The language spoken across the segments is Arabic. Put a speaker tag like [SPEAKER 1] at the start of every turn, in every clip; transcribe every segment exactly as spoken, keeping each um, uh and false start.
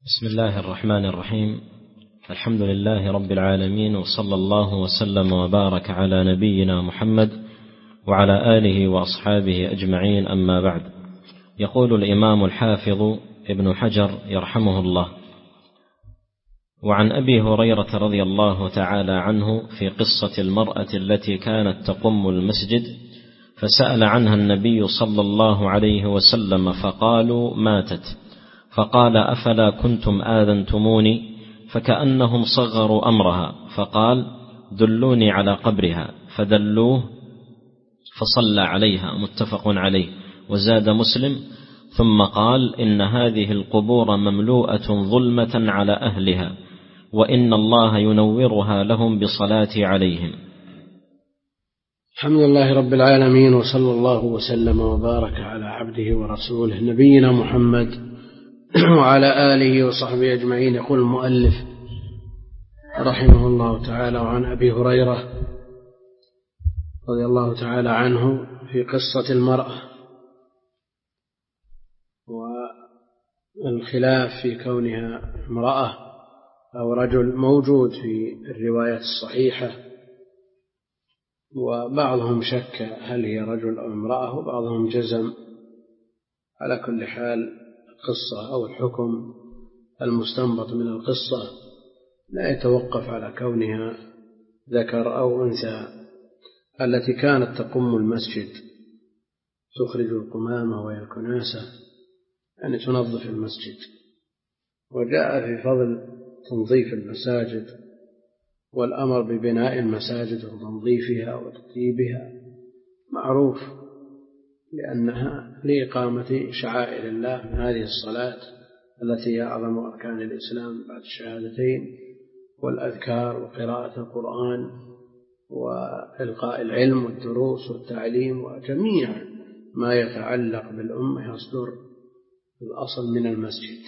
[SPEAKER 1] بسم الله الرحمن الرحيم. الحمد لله رب العالمين، وصلى الله وسلم وبارك على نبينا محمد وعلى آله وأصحابه أجمعين، أما بعد. يقول الإمام الحافظ ابن حجر يرحمه الله: وعن أبي هريرة رضي الله تعالى عنه في قصة المرأة التي كانت تقم المسجد، فسأل عنها النبي صلى الله عليه وسلم فقالوا ماتت، فقال: أفلا كنتم آذنتموني؟ فكأنهم صغروا أمرها، فقال: دلوني على قبرها، فدلوه فصلى عليها، متفق عليه. وزاد مسلم: ثم قال: إن هذه القبور مملوءة ظلمة على أهلها، وإن الله ينورها لهم بصلاة عليهم.
[SPEAKER 2] الحمد لله رب العالمين، وصلى الله وسلم وبارك على عبده ورسوله نبينا محمد وعلى آله وصحبه أجمعين. يقول المؤلف رحمه الله تعالى: وعن أبي هريرة رضي الله تعالى عنه في قصة المرأة، والخلاف في كونها امرأة أو رجل موجود في الروايات الصحيحة، وبعضهم شك هل هي رجل أو امرأة، وبعضهم جزم. على كل حال القصة أو الحكم المستنبط من القصة لا يتوقف على كونها ذكر أو أنثى. التي كانت تقم المسجد تخرج القمامة وهي الكناسة، يعني تنظف المسجد. وجاء في فضل تنظيف المساجد والأمر ببناء المساجد وتنظيفها وتطيبها، معروف لأنها لإقامة شعائر الله من هذه الصلاة التي هي أعظم أركان الإسلام بعد الشهادتين والأذكار وقراءة القرآن وإلقاء العلم والدروس والتعليم، وجميع ما يتعلق بالأمة يصدر الأصل من المسجد.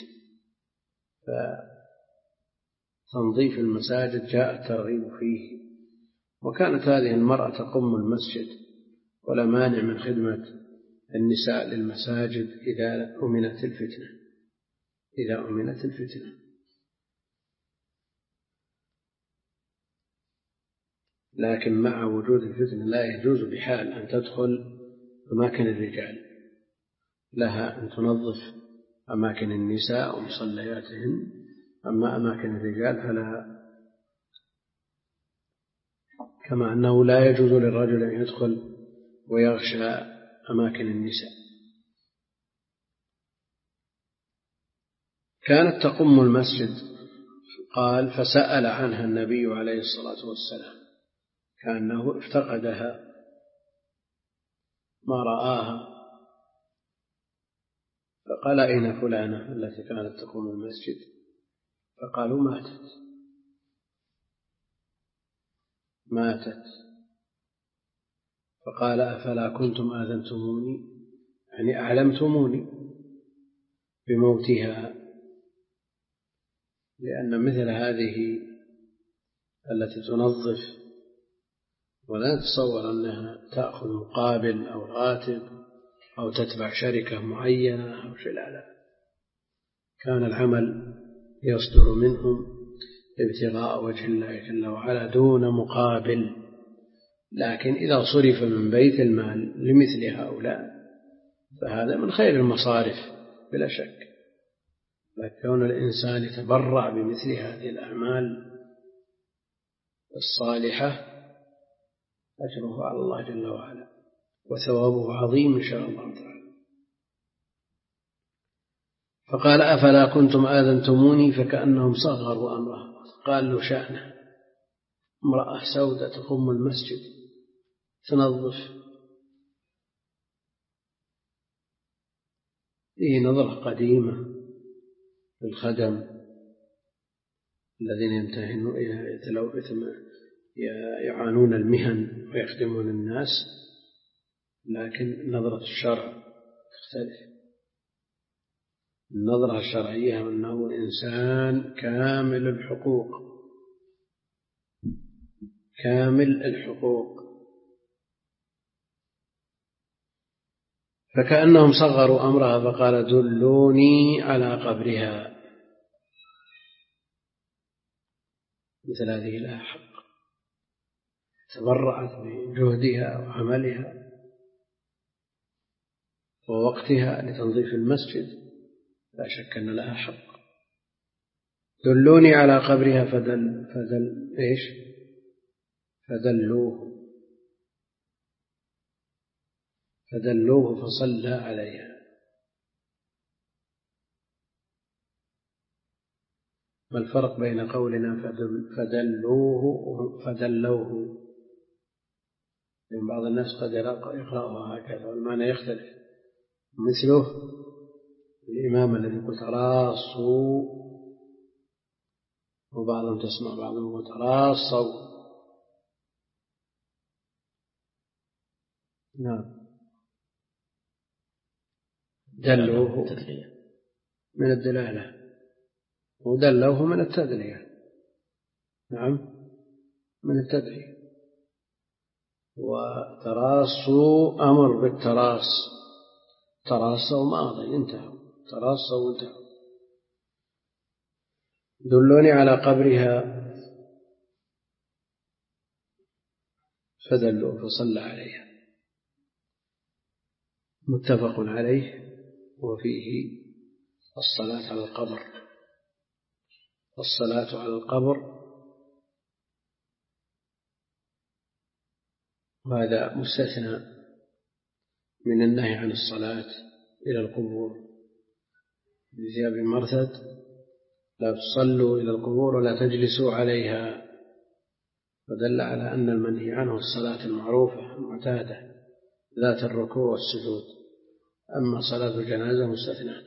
[SPEAKER 2] فتنظيف المساجد جاء الترغيب فيه. وكانت هذه المرأة تقم المسجد، ولا مانع من خدمة النساء للمساجد إذا أمنت الفتنة إذا أمنت الفتنة لكن مع وجود الفتنة لا يجوز بحال أن تدخل أماكن الرجال، لها أن تنظف أماكن النساء ومصلياتهن، أما أماكن الرجال فلا. كما أنه لا يجوز للرجل أن يدخل ويغشى أماكن النساء. كانت تقم المسجد، قال: فسأل عنها النبي عليه الصلاة والسلام، كأنه افتقدها ما رآها، فقال: أين فلانة التي كانت تقوم المسجد؟ فقالوا: ماتت ماتت فقال: أفلا كنتم آذنتموني؟ يعني أعلمتموني بموتها، لأن مثل هذه التي تنظف ولا تتصور أنها تأخذ مقابل أو راتب أو تتبع شركة معينة أو شيء، لا لا كان العمل يصدر منهم ابتغاء وجه الله جل وعلا دون مقابل. لكن إذا صرف من بيت المال لمثل هؤلاء فهذا من خير المصارف بلا شك. فكون الإنسان يتبرع بمثل هذه الأعمال الصالحة أجره على الله جل وعلا وثوابه عظيم إن شاء الله تعالى. فقال: أفلا كنتم آذنتموني؟ فكأنهم صغروا أمره. قال له: شأنه امرأة سودة تقوم المسجد تنظف. فيه نظرة قديمة للخدم الذين يمتهنون يعانون المهن ويخدمون الناس، لكن نظرة الشرع تختلف. النظرة الشرعية أنه إنسان كامل الحقوق كامل الحقوق فكأنهم صغروا أمرها، فقال: دلوني على قبرها. مثل هذه لها حق، تبرعت بجهدها وعملها ووقتها لتنظيف المسجد، لا شك أن لها حق. دلوني على قبرها فدل فدل إيش فدلوه فدلوه فصلى عليها. ما الفرق بين قولنا فدل فدلوه فدلوه؟ لأن بعض الناس قد يقرأها هكذا والمعنى يختلف. مثله الإمام الذي يقول تراصوا، وبعضهم تسمع بعضهم يقول تراصوا. نعم. دلوه من الدلالة ودلوه من التدلية. نعم من التدلية. وتراصوا أمر بالتراص، تراصوا ماضي انتهوا، تراصوا انتهوا. دلوني على قبرها فدلوا فصلى عليها. متفق عليه. وفيه الصلاة على القبر. الصلاة على القبر وهذا مستثنى من النهي عن الصلاة إلى القبور. في أبي مرثد لا تصلوا إلى القبور ولا تجلسوا عليها، فدل على أن المنهي عنه الصلاة المعروفة المعتادة ذات الركوع والسجود. أما صلاة الجنازة مستثنات.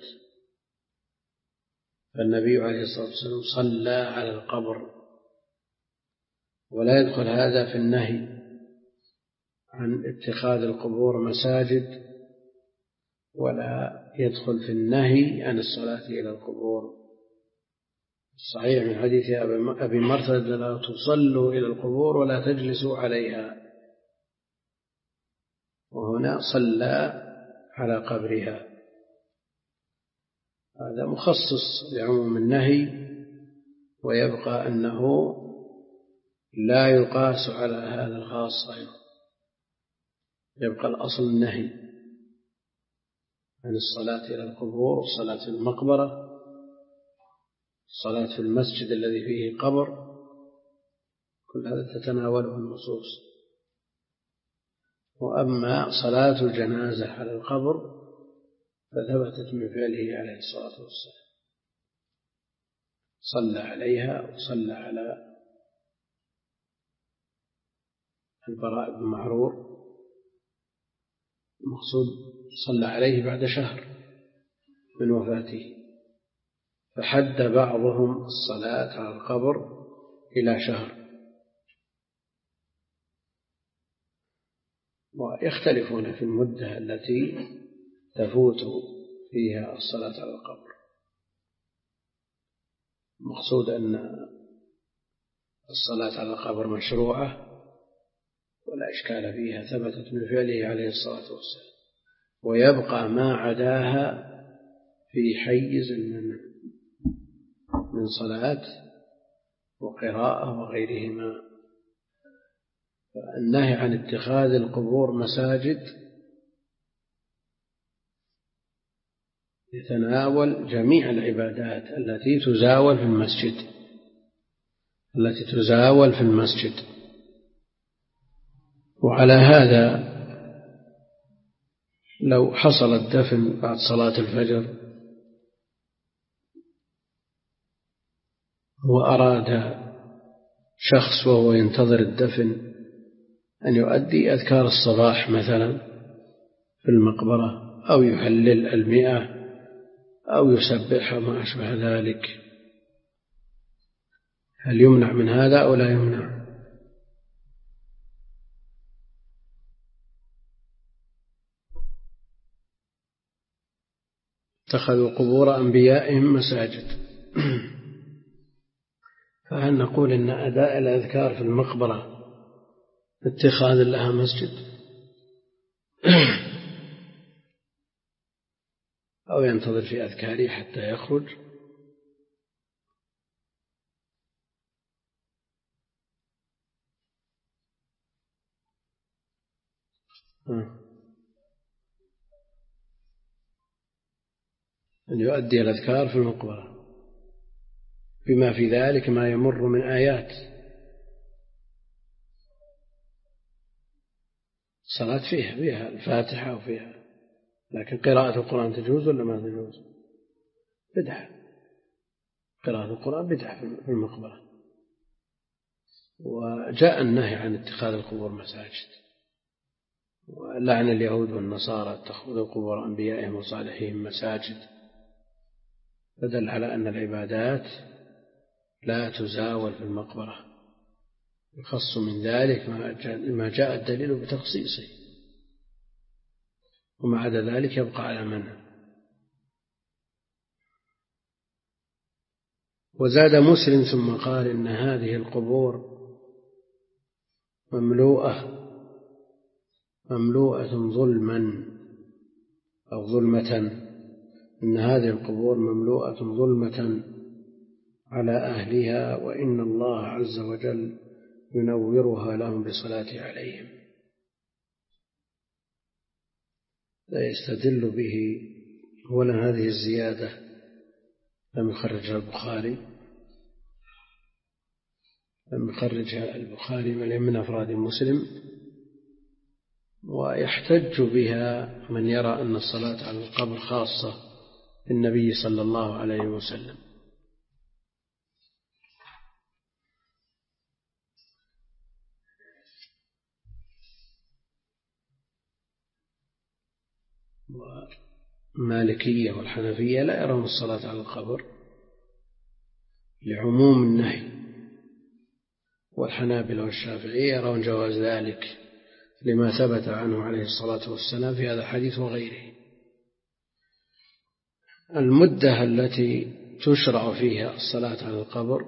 [SPEAKER 2] فالنبي عليه الصلاة والسلام صلى على القبر، ولا يدخل هذا في النهي عن اتخاذ القبور مساجد، ولا يدخل في النهي عن الصلاة إلى القبور. صحيح من حديث أبي مرثد لا تصلوا إلى القبور ولا تجلسوا عليها، وهنا صلى على قبرها. هذا مخصص لعموم النهي، ويبقى أنه لا يقاس على هذا الخاص أيضا. يبقى الأصل النهي عن الصلاة إلى القبور والصلاة في المقبرة، الصلاة في المسجد الذي فيه قبر، كل هذا تتناوله النصوص. وأما صلاة الجنازة على القبر فثبتت من فعله عليه الصلاة والسلام، صلى عليها وصلى على البراء بن معرور، المقصود صلى عليه بعد شهر من وفاته، فحد بعضهم الصلاة على القبر إلى شهر، ويختلفون في المدة التي تفوت فيها الصلاة على القبر. المقصود أن الصلاة على القبر مشروعة ولا إشكال فيها، ثبتت من فعله عليه الصلاة والسلام، ويبقى ما عداها في حيز المنع من صلاة وقراءة وغيرهما. فالنهي عن اتخاذ القبور مساجد يتناول جميع العبادات التي تزاول في المسجد التي تزاول في المسجد. وعلى هذا لو حصل الدفن بعد صلاة الفجر وأراد شخص وهو ينتظر الدفن أن يؤدي أذكار الصباح مثلا في المقبرة، أو يهلل المئة، أو يسبح وما أشبه ذلك، هل يمنع من هذا أو لا يمنع؟ اتخذوا قبور أنبيائهم مساجد. فهل نقول إن أداء الأذكار في المقبرة اتخاذ لها مسجد، أو ينتظر في أذكاره حتى يخرج؟ أن يؤدي الأذكار في المقبرة بما في ذلك ما يمر من آيات الصلاة فيها فيها الفاتحة وفيها، لكن قراءة القرآن تجوز ولا ما تجوز؟ بدعة، قراءة القرآن بدعة في المقبرة. وجاء النهي عن اتخاذ القبور مساجد، ولعن اليهود والنصارى اتخذوا قبور أنبيائهم وصالحيهم مساجد، فدل على أن العبادات لا تزاول في المقبرة، يخص من ذلك ما جاء الدليل بتخصيصه، وما عدا ذلك يبقى على منع. وزاد مسلم ثم قال إن هذه القبور مملوءة مملوءة ظلما أو ظلمة، إن هذه القبور مملوءة ظلمة على أهلها، وإن الله عز وجل ينورها لهم بصلاة عليهم. لا يستدل به. أولا هذه الزيادة لم يخرجها البخاري لم يخرجها البخاري من أفراد مسلم، ويحتج بها من يرى أن الصلاة على القبر خاصة بالنبي صلى الله عليه وسلم. والمالكية والحنفية لا يرون الصلاة على القبر لعموم النهي، والحنابلة والشافعية يرون جواز ذلك لما ثبت عنه عليه الصلاة والسلام في هذا الحديث وغيره. المدة التي تشرع فيها الصلاة على القبر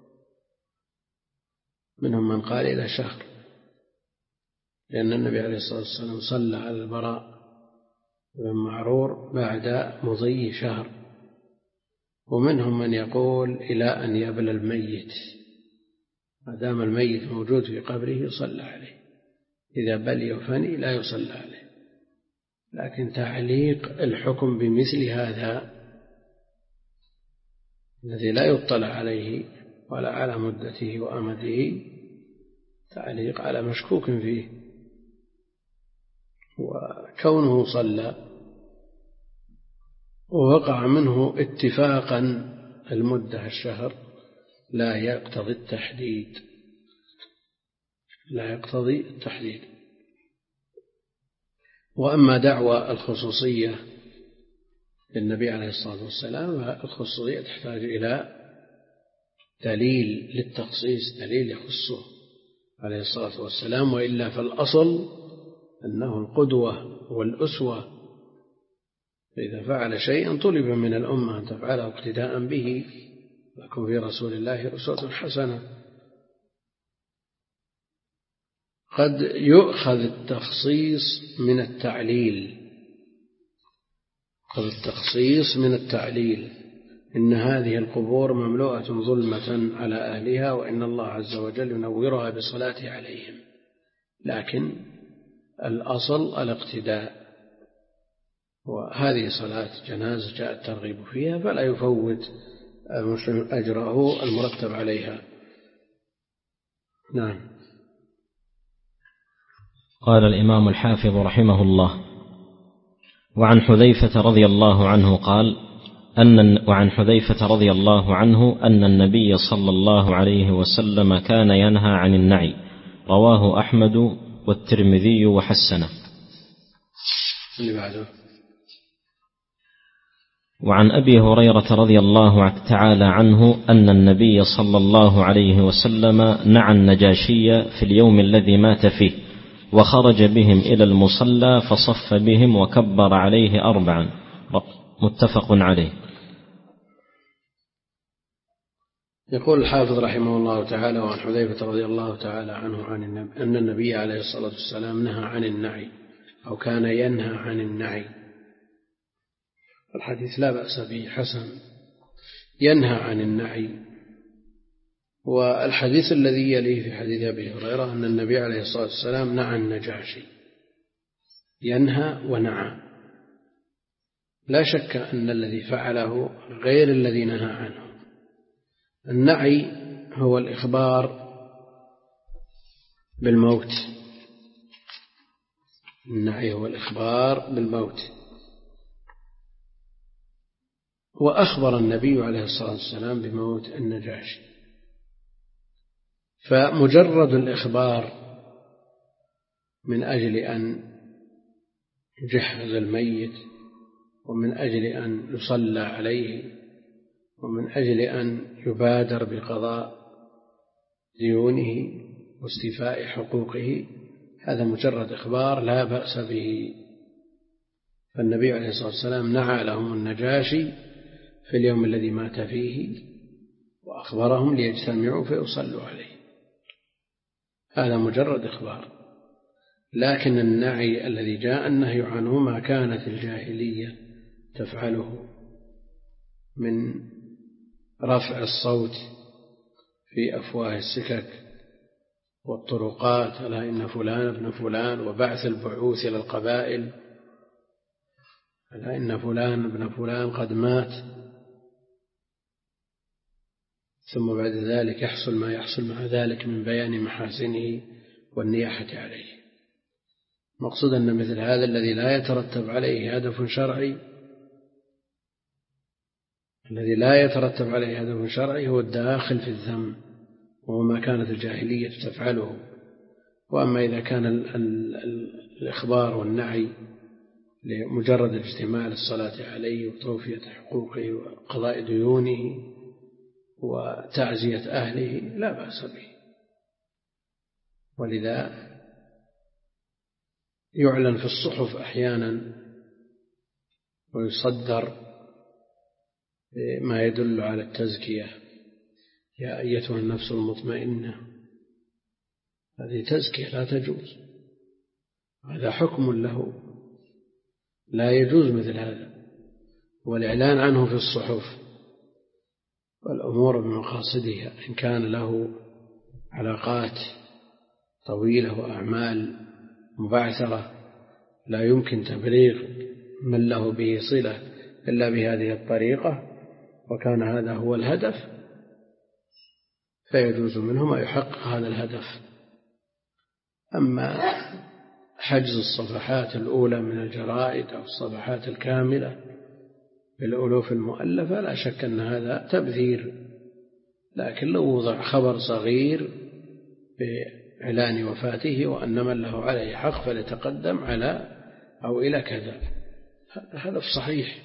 [SPEAKER 2] منهم من قال إلى شهر، لأن النبي عليه الصلاة والسلام صلى على البراء بن معرور بعد مضي شهر، ومنهم من يقول إلى أن يبلى الميت، ما دام الميت موجود في قبره يصلى عليه، إذا بلي وفني لا يصلى عليه. لكن تعليق الحكم بمثل هذا الذي لا يطلع عليه ولا على مدته وأمده تعليق على مشكوك فيه، وكونه صلى ووقع منه اتفاقا المدة الشهر لا يقتضي التحديد لا يقتضي التحديد. وأما دعوى الخصوصية للنبي عليه الصلاة والسلام، الخصوصية تحتاج إلى دليل للتخصيص، دليل يخصه عليه الصلاة والسلام، وإلا فالأصل أنه القدوة والأسوة، فإذا فعل شيئا طلب من الأمة أن تفعله اقتداء به، لكم في رسول الله أسوة حسنة. قد يؤخذ التخصيص من التعليل قد التخصيص من التعليل إن هذه القبور مملوءة ظلمة على أهلها، وإن الله عز وجل ينورها بصلاة عليهم، لكن الأصل الاقتداء، وهذه صلاة جنازة جاء الترغيب فيها فلا يفوت المسلم أجره المرتب عليها. نعم.
[SPEAKER 1] قال الإمام الحافظ رحمه الله: وعن حذيفة رضي الله عنه قال أن وعن حذيفة رضي الله عنه أن النبي صلى الله عليه وسلم كان ينهى عن النعي، رواه أحمد والترمذي وحسنه.
[SPEAKER 2] اللي بعده.
[SPEAKER 1] وعن أبي هريرة رضي الله تعالى عنه أن النبي صلى الله عليه وسلم نعى النجاشي في اليوم الذي مات فيه، وخرج بهم إلى المصلى فصف بهم وكبر عليه أربعا، متفق عليه.
[SPEAKER 2] يقول الحافظ رحمه الله تعالى: وعن حذيفة رضي الله تعالى عنه عن النبي أن النبي عليه الصلاة والسلام نهى عن النعي، أو كان ينهى عن النعي. الحديث لا بأس به، حسن، ينهى عن النعي. والحديث الذي يليه في حديث أبي هريرة أن النبي عليه الصلاة والسلام نعى النجاشي، ينهى ونعى. لا شك أن الذي فعله غير الذي نهى عنه. النعي هو الإخبار بالموت، النعي هو الإخبار بالموت. وأخبر النبي عليه الصلاة والسلام بموت النجاشي، فمجرد الإخبار من أجل أن يجهز الميت، ومن أجل أن يصلى عليه، ومن أجل أن يبادر بقضاء ديونه واستيفاء حقوقه، هذا مجرد إخبار لا بأس به. فالنبي عليه الصلاة والسلام نعى لهم النجاشي في اليوم الذي مات فيه، وأخبرهم ليجتمعوا فيصلوا عليه، هذا مجرد إخبار. لكن النعي الذي جاء النهي عنه ما كانت الجاهلية تفعله من رفع الصوت في أفواه السكك والطرقات، ألا إن فلان ابن فلان، وبعث البعوث إلى القبائل، ألا إن فلان ابن فلان قد مات، ثم بعد ذلك يحصل ما يحصل مع ذلك من بيان محاسنه والنياحة عليه. مقصود أن مثل هذا الذي لا يترتب عليه هدف شرعي، الذي لا يترتب عليه هدف شرعي هو الداخل في الذم، وهو ما كانت الجاهلية تفعله. وأما إذا كان ال ال ال الإخبار والنعي لمجرد الاجتماع للصلاة عليه وتوفية حقوقه وقضاء ديونه وتعزية أهله لا بأس به. ولذا يعلن في الصحف أحيانا ويصدر ما يدل على التزكية: يا أيتها النفس المطمئنة. هذه تزكية لا تجوز، هذا حكم له، لا يجوز مثل هذا. والإعلان عنه في الصحف والأمور بمقاصدها، إن كان له علاقات طويلة وأعمال مبعثرة لا يمكن تبليغ من له به صلة إلا بهذه الطريقة، وكان هذا هو الهدف، فيجوز منه ما يحقق هذا الهدف. أما حجز الصفحات الأولى من الجرائد أو الصفحات الكاملة بالألوف المؤلفة لا شك أن هذا تبذير، لكن لو وضع خبر صغير بإعلان وفاته وأن من له عليه حق فليتقدم على أو إلى كذا، هذا صحيح.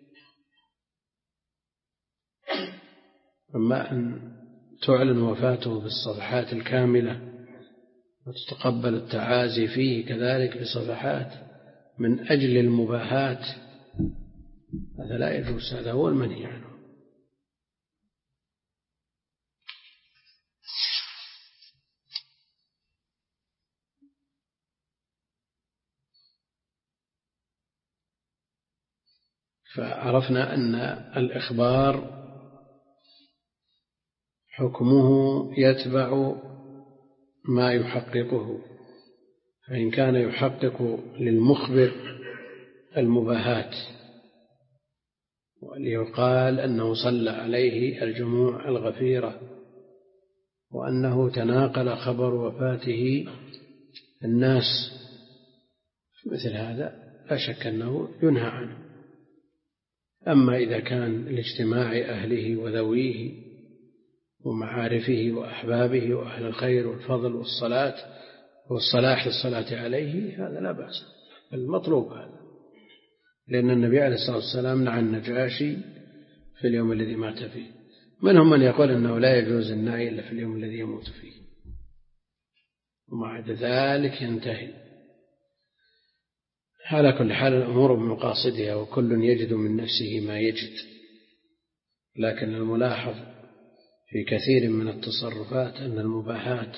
[SPEAKER 2] أما أن تعلن وفاته بالصفحات الكاملة وتتقبل التعازي فيه كذلك بصفحات من أجل المباهات، هذا لا يجوز، هذا هو المنهي عنه. فعرفنا أن الإخبار حكمه يتبع ما يحققه، فإن كان يحقق للمخبر المباهات وليقال أنه صلى عليه الجموع الغفيرة وأنه تناقل خبر وفاته الناس، مثل هذا لا شك أنه ينهى عنه. أما إذا كان لاجتماع أهله وذويه ومعارفه وأحبابه وأهل الخير والفضل والصلاة والصلاح للصلاة عليه، هذا لا بأس، المطلوب هذا، لأن النبي عليه الصلاة والسلام نعى النجاشي في اليوم الذي مات فيه. منهم من يقول أنه لا يجوز النعي إلا في اليوم الذي يموت فيه، ومع ذلك ينتهي. على كل حال الأمور بمقاصدها، وكل يجد من نفسه ما يجد، لكن الملاحظ في كثير من التصرفات أن المباحات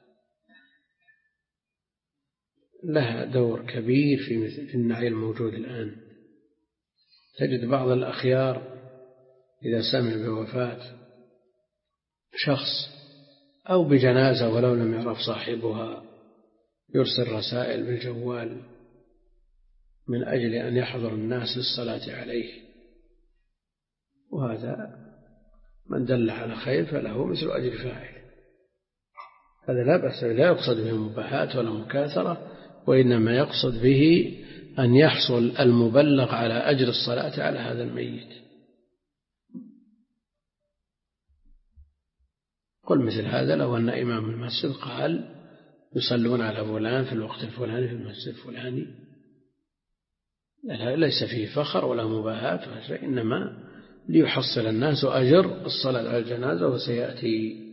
[SPEAKER 2] لها دور كبير في النعي الموجود الآن. تجد بعض الأخيار إذا سمع بوفاة شخص أو بجنازة ولو لم يعرف صاحبها يرسل رسائل بالجوال من أجل أن يحضر الناس للصلاة عليه، وهذا من دل على خير فله مثل أجر فاعل. هذا لا بأس، لا يقصد به مباحات ولا مكاثرة، وإنما يقصد به أن يحصل المبلغ على أجر الصلاة على هذا الميت. قل مثل هذا لو أن إمام المسجد قال يصلون على فلان في الوقت الفلاني في المسجد الفلاني، ليس فيه فخر ولا مباهات ولا شيء، إنما ليحصل الناس أجر الصلاة على الجنازة. وسيأتي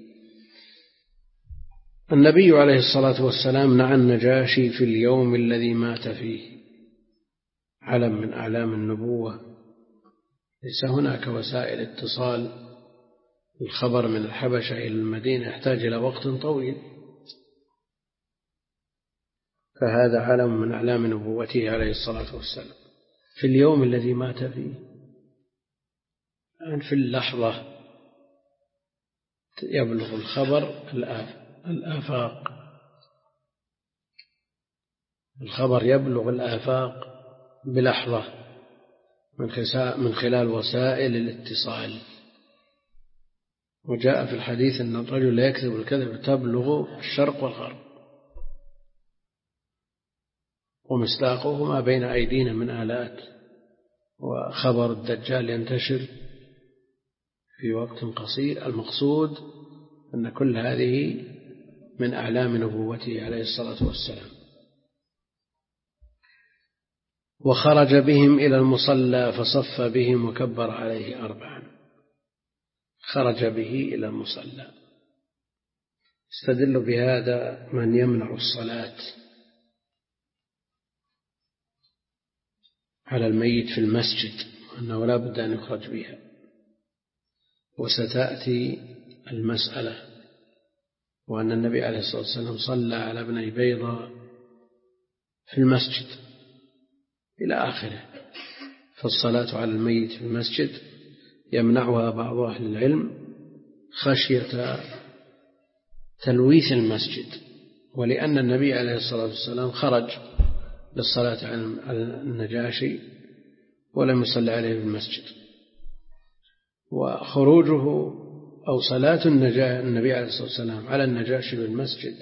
[SPEAKER 2] النبي عليه الصلاة والسلام نعى النجاشي في اليوم الذي مات فيه، علم من أعلام النبوة. ليس هناك وسائل اتصال، الخبر من الحبشة إلى المدينة يحتاج إلى وقت طويل، فهذا علم من أعلام نبوته عليه الصلاة والسلام في اليوم الذي مات فيه، في اللحظة يبلغ الخبر الآفاق، الخبر يبلغ الآفاق بلحظة من خلال وسائل الاتصال. وجاء في الحديث أن الرجل لا يكذب الكذب تبلغ الشرق والغرب، ومصداقه ما بين أيدينا من آلات، وخبر الدجال ينتشر في وقت قصير. المقصود أن كل هذه من أعلام نبوته عليه الصلاة والسلام. وخرج بهم إلى المصلى فصف بهم وكبر عليه أربعا. خرج به إلى المصلى، استدل بهذا من يمنع الصلاة على الميت في المسجد، أنه لا بد أن يخرج بها. وستأتي المسألة، وأن النبي عليه الصلاة والسلام صلى على ابني بيضة في المسجد إلى آخره. فالصلاة على الميت في المسجد يمنعها بعض أهل العلم خشية تلويث المسجد، ولأن النبي عليه الصلاة والسلام خرج للصلاة على النجاشي ولم يصلي عليه في المسجد. وخروجه أو صلاة النبي عليه الصلاة والسلام على النجاشي بالمسجد،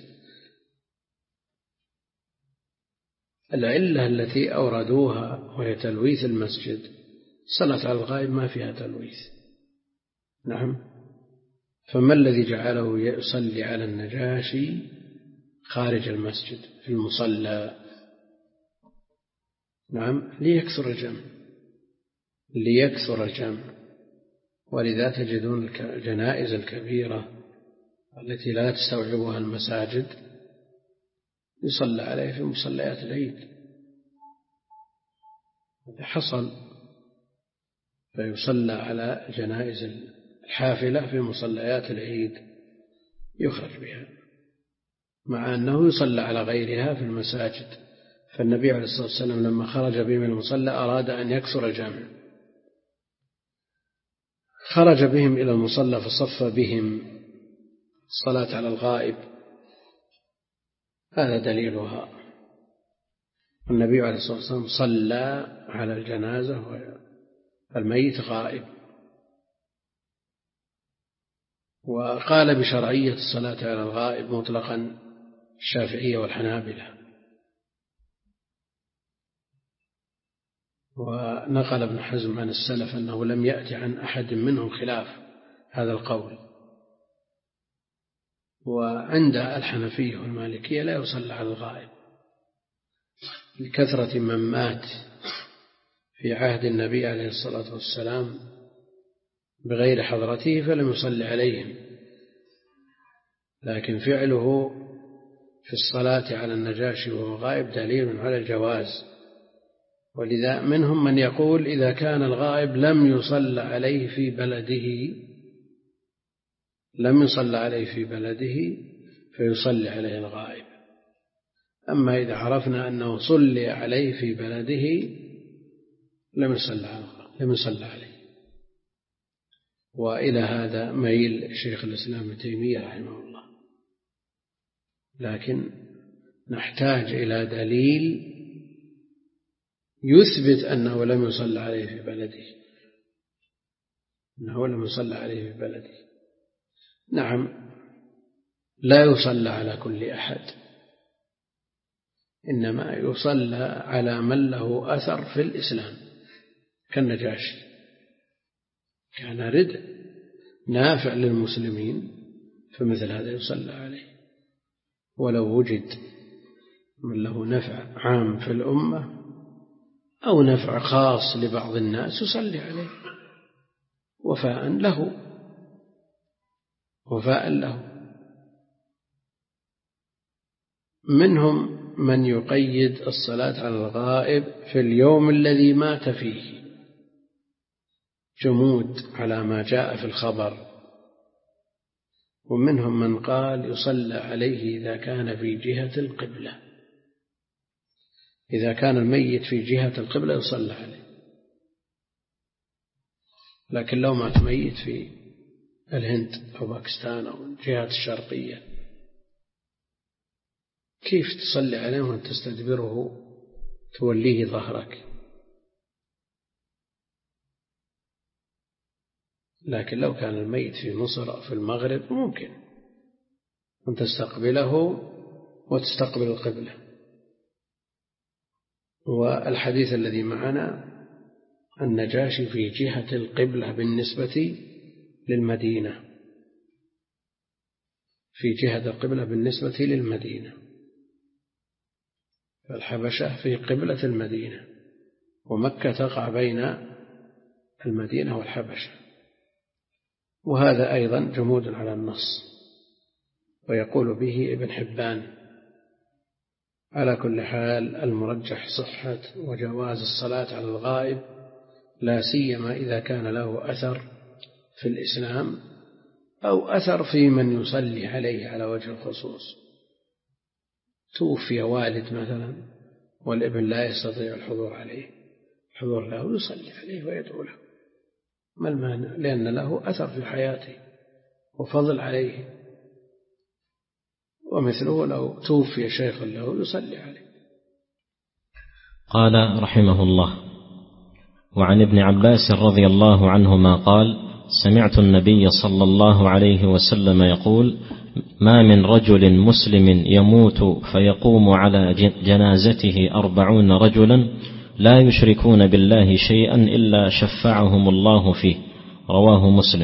[SPEAKER 2] العلة التي أوردوها وهي تلويث المسجد، صلاة على الغائب ما فيها تلويث. نعم، فما الذي جعله يصلي على النجاشي خارج المسجد في المصلى؟ نعم، ليكثر الجمع، ليكثر الجمع. ولذا تجدون الجنائز الكبيرة التي لا تستوعبها المساجد يصلى عليه في مصليات العيد. هذا حصل، فيصلى على جنائز الحافلة في مصليات العيد يخرج بها، مع أنه يصلى على غيرها في المساجد. فالنبي عليه الصلاة والسلام لما خرج بهم من المصلى أراد أن يكثر الجمع، خرج بهم إلى المصلى فصف بهم الصلاة على الغائب. هذا دليلها، النبي عليه الصلاة والسلام صلى على الجنازة والميت غائب. وقال بشرعية الصلاة على الغائب مطلقا الشافعية والحنابلة. ونقل ابن حزم عن السلف أنه لم يأتي عن أحد منهم خلاف هذا القول. وعند الحنفية والمالكية لا يصلى على الغائب لكثرة من مات في عهد النبي عليه الصلاة والسلام بغير حضرته فلم يصلي عليهم، لكن فعله في الصلاة على النجاشي وهو غائب دليل على الجواز. ولذا منهم من يقول إذا كان الغائب لم يصلى عليه في بلده لم يصلى عليه في بلده فيصلي عليه الغائب. أما إذا عرفنا أنه صلي عليه في بلده لم يصلى عليه لم يصلى عليه. وإلى هذا ميل شيخ الإسلام ابن تيمية رحمه الله، لكن نحتاج إلى دليل يثبت أنه لم يصلى عليه في بلده، أنه لم يصلى عليه في بلده. نعم، لا يصلى على كل أحد، إنما يصلى على من له أثر في الإسلام كالنجاشي، كان ردء نافع للمسلمين، فمثل هذا يصلى عليه. ولو وجد من له نفع عام في الأمة أو نفع خاص لبعض الناس يصلي عليه وفاء له وفاء له. منهم من يقيد الصلاة على الغائب في اليوم الذي مات فيه، جمود على ما جاء في الخبر. ومنهم من قال يصلى عليه إذا كان في جهة القبلة، إذا كان الميت في جهة القبلة يصلى عليه. لكن لو مات ميت في الهند أو باكستان أو الجهات الشرقية، كيف تصلي عليه وأن تستدبره توليه ظهرك؟ لكن لو كان الميت في مصر أو في المغرب ممكن أن تستقبله وتستقبل القبلة. والحديث الذي معنا النجاشي في جهة القبلة بالنسبة للمدينة، في جهة القبلة بالنسبة للمدينة، فالحبشة في قبلة المدينة، ومكة تقع بين المدينة والحبشة. وهذا أيضا جمود على النص، ويقول به ابن حبان. على كل حال المرجح صحة وجواز الصلاة على الغائب، لا سيما إذا كان له أثر في الإسلام أو أثر في من يصلي عليه على وجه الخصوص. توفي والد مثلا والابن لا يستطيع الحضور عليه، الحضور له يصلي عليه ويدعو له، ما المانع؟ لأن له أثر في حياته وفضل عليه. ومثله لو توفي شيخ له يصلي عليه.
[SPEAKER 1] قال رحمه الله: وعن ابن عباس رضي الله عنهما قال: سمعت النبي صلى الله عليه وسلم يقول: ما من رجل مسلم يموت فيقوم على جنازته أربعون رجلا لا يشركون بالله شيئا إلا شفعهم الله فيه. رواه مسلم.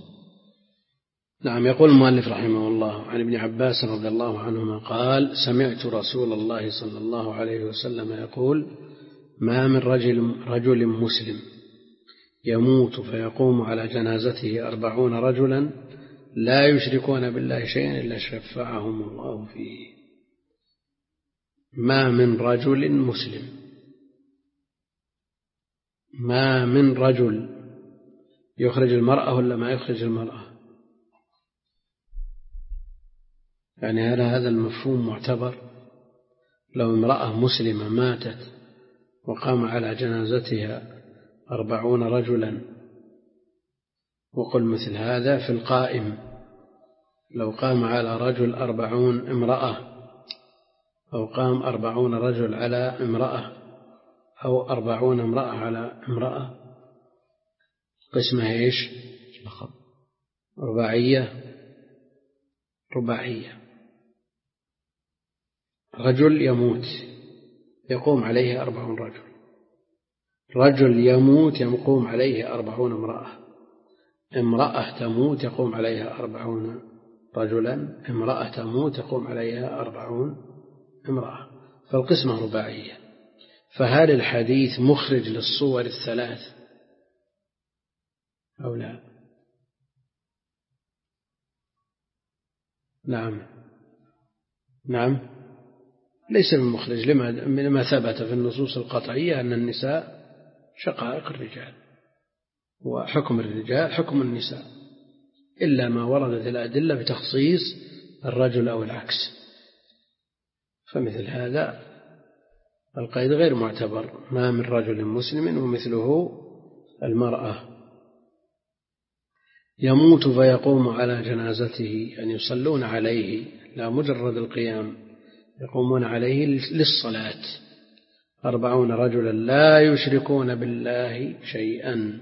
[SPEAKER 2] نعم. يقول المؤلف رحمه الله: عن ابن عباس رضي الله عنهما قال: سمعت رسول الله صلى الله عليه وسلم يقول: ما من رجل, رجل مسلم يموت فيقوم على جنازته أربعون رجلا لا يشركون بالله شيئا إلا شفعهم الله فيه. ما من رجل مسلم، ما من رجل يخرج المرأة ولا ما يخرج المرأة؟ يعني هل هذا المفهوم معتبر؟ لو امرأة مسلمة ماتت وقام على جنازتها أربعون رجلا، وقل مثل هذا في القائم، لو قام على رجل أربعون امرأة، أو قام أربعون رجل على امرأة، أو أربعون امرأة على امرأة، قسمها إيش؟ رباعية. رباعية. رجل يموت يقوم عليه أربعون رجل، رجل يموت يقوم عليه أربعون امرأة، امرأة تموت يقوم عليها أربعون رجلا، امرأة تموت يقوم عليها أربعون امرأة، فالقسمة رباعية. فهل الحديث مخرج للصور الثلاث أو لا؟ نعم نعم ليس بالمخرج، لما لما ثبت في النصوص القطعية أن النساء شقائق الرجال، وحكم الرجال حكم النساء، إلا ما وردت الأدلة بتخصيص الرجل أو العكس، فمثل هذا القيد غير معتبر. ما من رجل مسلم ومثله المرأة يموت فيقوم على جنازته، أن يصلون عليه لا مجرد القيام، يقومون عليه للصلاة أربعون رجلا لا يشركون بالله شيئا.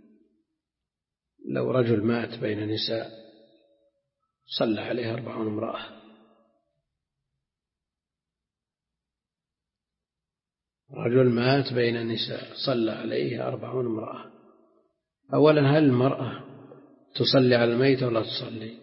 [SPEAKER 2] لو رجل مات بين نساء صلى عليه أربعون امرأة. رجل مات بين نساء صلى عليه أربعون امرأة. أولا، هل المرأة تصلي على الميت ولا تصلي؟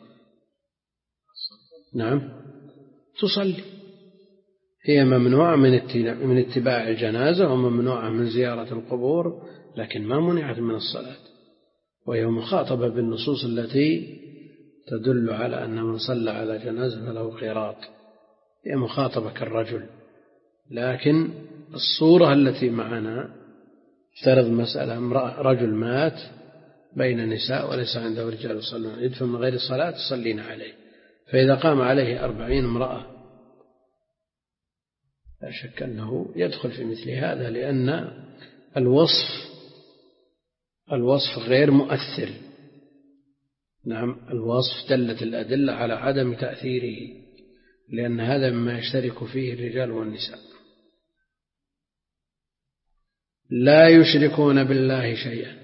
[SPEAKER 2] نعم تصلي. هي ممنوعة من اتباع الجنازة وممنوعة من زيارة القبور، لكن ما منعت من الصلاة، وهي مخاطبة بالنصوص التي تدل على أن من صلى على جنازة فله قيراط. هي مخاطبة كالرجل، لكن الصورة التي معنا افترض مسألة امرأة رجل مات بين نساء وليس عنده رجال يصلون، يدفن من غير الصلاة تصلين عليه، فإذا قام عليه أربعين امرأة لا شك أنه يدخل في مثل هذا، لأن الوصف الوصف غير مؤثر. نعم الوصف دلت الأدلة على عدم تأثيره، لأن هذا مما يشترك فيه الرجال والنساء. لا يشركون بالله شيئا،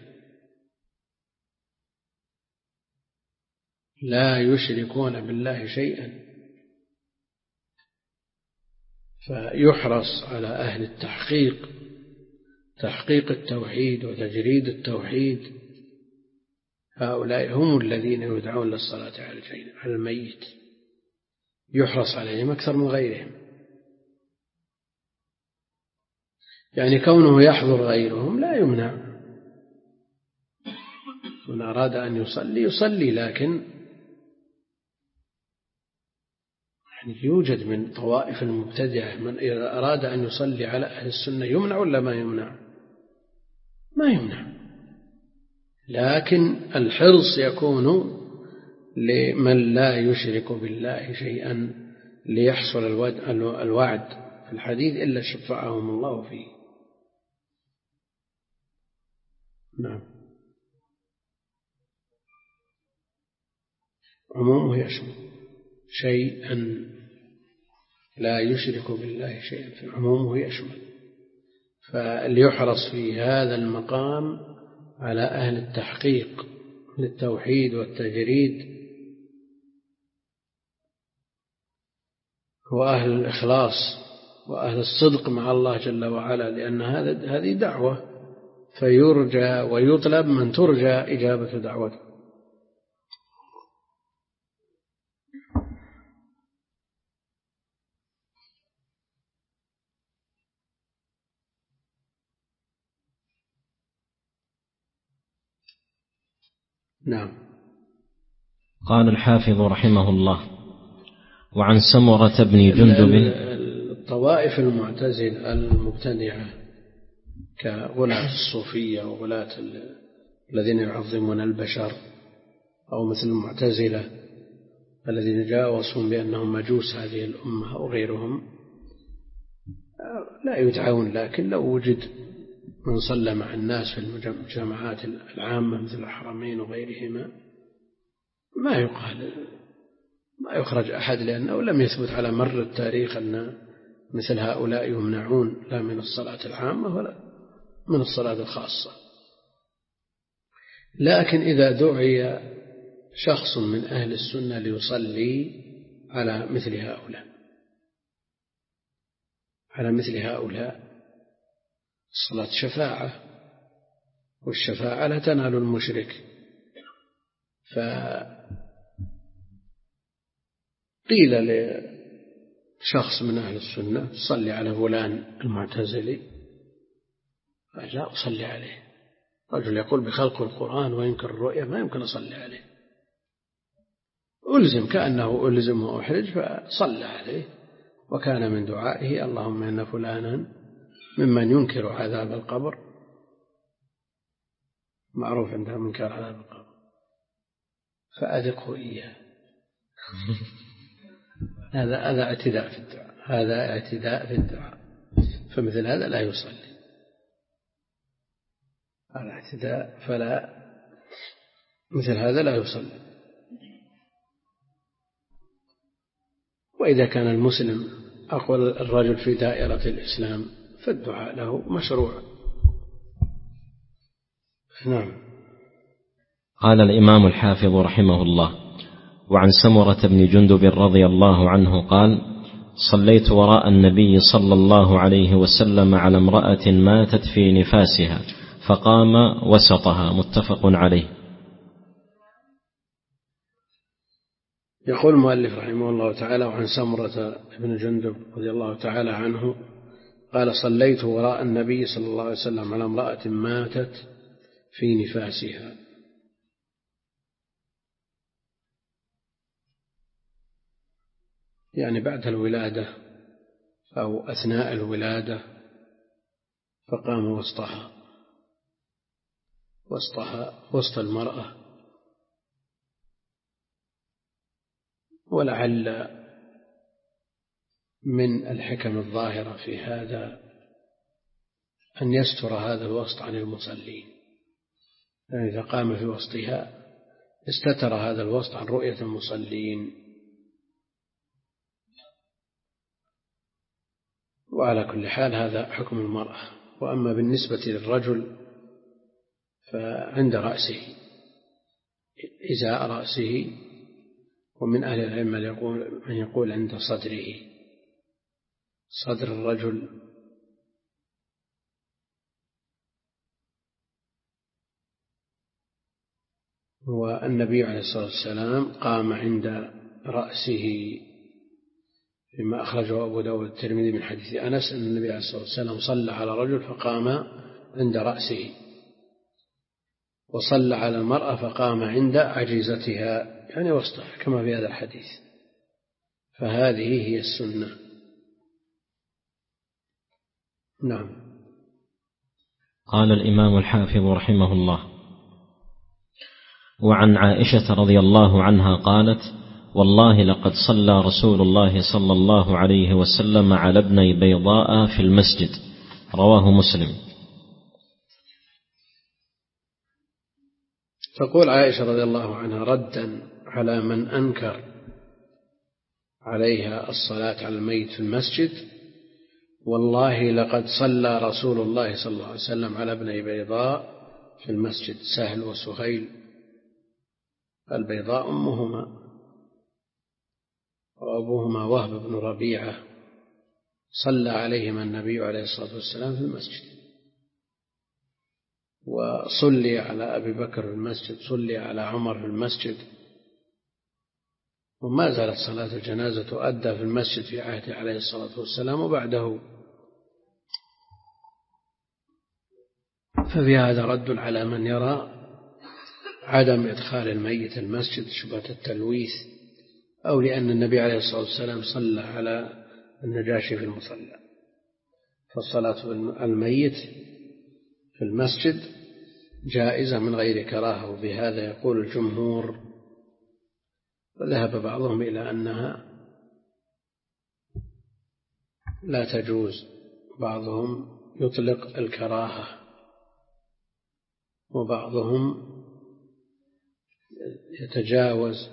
[SPEAKER 2] لا يشركون بالله شيئا، فيحرص على أهل التحقيق، تحقيق التوحيد وتجريد التوحيد. هؤلاء هم الذين يدعون للصلاة على الميت، يحرص عليهم أكثر من غيرهم. يعني كونه يحضر غيرهم لا يمنع، من أراد أن يصلي يصلي، لكن يعني يوجد من طوائف المبتدعة من إذا أراد أن يصلي على أهل السنة يمنع ولا ما يمنع؟ ما يمنع، لكن الحرص يكون لمن لا يشرك بالله شيئا ليحصل الوعد في الحديث إلا شفعهم الله فيه. نعم عمومه يشمل شيئا، لا يشرك بالله شيئا في عمومه يشمل، فليحرص في هذا المقام على أهل التحقيق للتوحيد والتجريد وأهل الإخلاص وأهل الصدق مع الله جل وعلا، لأن هذه دعوة فيرجى ويطلب من ترجى إجابة دعوته. نعم.
[SPEAKER 1] قال الحافظ رحمه الله: وعن سمرة بن جندب.
[SPEAKER 2] الطوائف المعتزلة المبتدعة كغلاة الصوفية وغلاة الذين يعظمون البشر، أو مثل المعتزلة الذين جاء وصفهم بأنهم مجوس هذه الأمة أو غيرهم، لا يدعون، لكن لو وجد من صلى مع الناس في الجماعات العامة مثل الحرمين وغيرهما ما يقال ما يخرج أحد، لأنه لم يثبت على مر التاريخ أن مثل هؤلاء يمنعون لا من الصلاة العامة ولا من الصلاة الخاصة. لكن إذا دعي شخص من أهل السنة ليصلي على مثل هؤلاء على مثل هؤلاء الصلاة شفاعة، والشفاعة لا تنال المشرك، فقيل لشخص من أهل السنة صلي على فلان المعتزلي، قال لا أصلي عليه. رجل يقول بخلق القرآن وينكر الرؤية ما يمكن أصلي عليه، ألزم كأنه ألزم وأحرج، فصلى عليه، وكان من دعائه اللهم إن فلانا ممن ينكر عذاب القبر، معروف عندها منكر عذاب القبر، فأذقه إياه. هذا هذا اعتداء في الدعاء، هذا اعتداء في الدعاء، فمثل هذا لا يصلي، هذا اعتداء، فلا مثل هذا لا يصلي. وإذا كان المسلم أقول الرجل في دائرة الإسلام فالدعاء له مشروع. نعم.
[SPEAKER 1] قال الإمام الحافظ رحمه الله: وعن سمرة بن جندب رضي الله عنه قال: صليت وراء النبي صلى الله عليه وسلم على امرأة ماتت في نفاسها فقام وسطها. متفق عليه.
[SPEAKER 2] يقول المؤلف رحمه الله تعالى: وعن سمرة بن جندب رضي الله تعالى عنه قال: صليت وراء النبي صلى الله عليه وسلم على امرأة ماتت في نفاسها. يعني بعد الولادة أو أثناء الولادة، فقام وسطها وسطها وسط المرأة. ولعل من الحكم الظاهرة في هذا أن يستر هذا الوسط عن المصلين، يعني إذا قام في وسطها استتر هذا الوسط عن رؤية المصلين. وعلى كل حال هذا حكم المرأة. وأما بالنسبة للرجل فعند رأسه، إزاء رأسه، ومن أهل العلم من يقول عند صدره، صدر الرجل. والنبي عليه الصلاة والسلام قام عند رأسه، فيما أخرجه أبو داود الترمذي من حديث أنس أن النبي عليه الصلاة والسلام صلى على رجل فقام عند رأسه، وصلى على المرأة فقام عند عجيزتها، يعني وسطها كما في هذا الحديث. فهذه هي السنة. نعم.
[SPEAKER 1] قال الإمام الحافظ رحمه الله: وعن عائشة رضي الله عنها قالت: والله لقد صلى رسول الله صلى الله عليه وسلم على ابني بيضاء في المسجد. رواه مسلم.
[SPEAKER 2] تقول عائشة رضي الله عنها ردا على من أنكر عليها الصلاة على الميت في المسجد: والله لقد صلى رسول الله صلى الله عليه وسلم على ابني بيضاء في المسجد، سهل وسهيل. البيضاء أمهما وأبوهما وهب بن ربيعة، صلى عليهما النبي عليه الصلاة والسلام في المسجد. وصلي على أبي بكر في المسجد، صلي على عمر في المسجد، وما زالت صلاة الجنازة تؤدى في المسجد في عهده عليه الصلاة والسلام وبعده. ففي هذا رد على من يرى عدم إدخال الميت المسجد شبهة التلويث، أو لأن النبي عليه الصلاة والسلام صلى على النجاشي في المصلى. فالصلاة الميت في المسجد جائزة من غير كراهة، وبهذا يقول الجمهور. وذهب بعضهم إلى أنها لا تجوز، بعضهم يطلق الكراهة، وبعضهم يتجاوز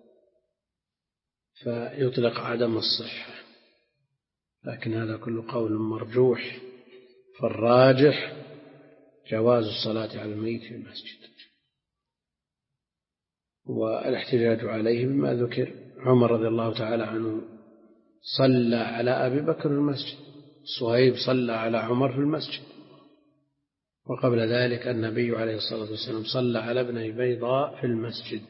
[SPEAKER 2] فيطلق عدم الصحة. لكن هذا كل قول مرجوح، فالراجح جواز الصلاة على الميت في المسجد. والاحتجاج عليه بما ذكر: عمر رضي الله تعالى عنه صلى على أبي بكر في المسجد، صهيب صلى على عمر في المسجد، وقبل ذلك النبي عليه الصلاة والسلام صلى على ابني بيضاء في المسجد.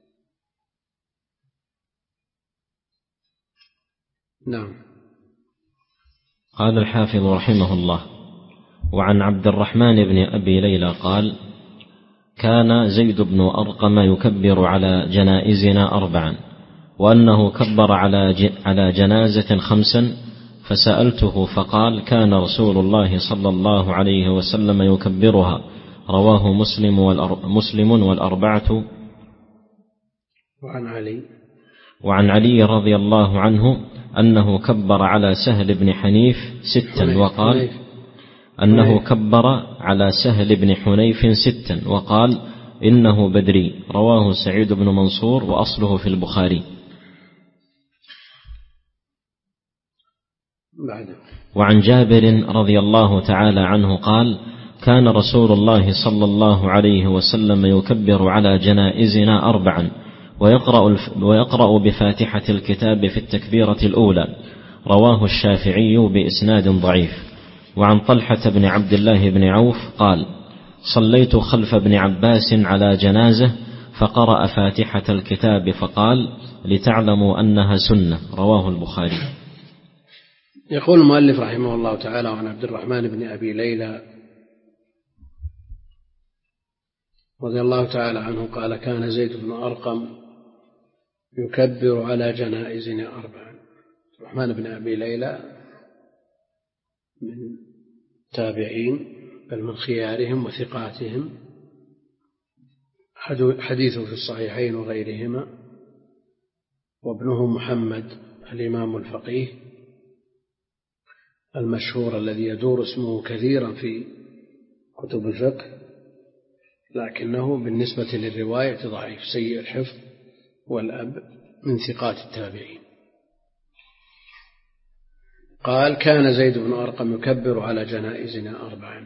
[SPEAKER 2] نعم.
[SPEAKER 1] قال الحافظ رحمه الله: وعن عبد الرحمن بن أبي ليلى قال: كان زيد بن أرقم يكبر على جنائزنا أربعا، وأنه كبر على جنازة خمسا، فسألته فقال: كان رسول الله صلى الله عليه وسلم يكبرها. رواه مسلم مسلم والأربعة.
[SPEAKER 2] وعن علي
[SPEAKER 1] وعن علي رضي الله عنه أنه كبر على سهل بن حنيف ستا وقال أنه كبر على سهل بن حنيف ستا وقال: إنه بدري. رواه سعيد بن منصور وأصله في البخاري.
[SPEAKER 2] بعده.
[SPEAKER 1] وعن جابر رضي الله تعالى عنه قال: كان رسول الله صلى الله عليه وسلم يكبر على جنائزنا أربعا ويقرأ, ويقرأ بفاتحة الكتاب في التكبيرة الأولى. رواه الشافعي بإسناد ضعيف. وعن طلحة بن عبد الله بن عوف قال: صليت خلف ابن عباس على جنازة فقرأ فاتحة الكتاب فقال: لتعلموا أنها سنة. رواه البخاري.
[SPEAKER 2] يقول المؤلف رحمه الله تعالى: عن عبد الرحمن بن أبي ليلى رضي الله تعالى عنه قال: كان زيد بن أرقم يكبر على جنائزنا أربعا. الرحمن بن أبي ليلى من تابعين بل من خيارهم وثقاتهم، حديثه في الصحيحين وغيرهما، وابنه محمد الإمام الفقيه المشهور الذي يدور اسمه كثيرا في كتب الفقه، لكنه بالنسبة للرواية ضعيف، سيء الحفظ، والأب من ثقات التابعين. قال: كان زيد بن أرقم يكبر على جنائزنا أربعا،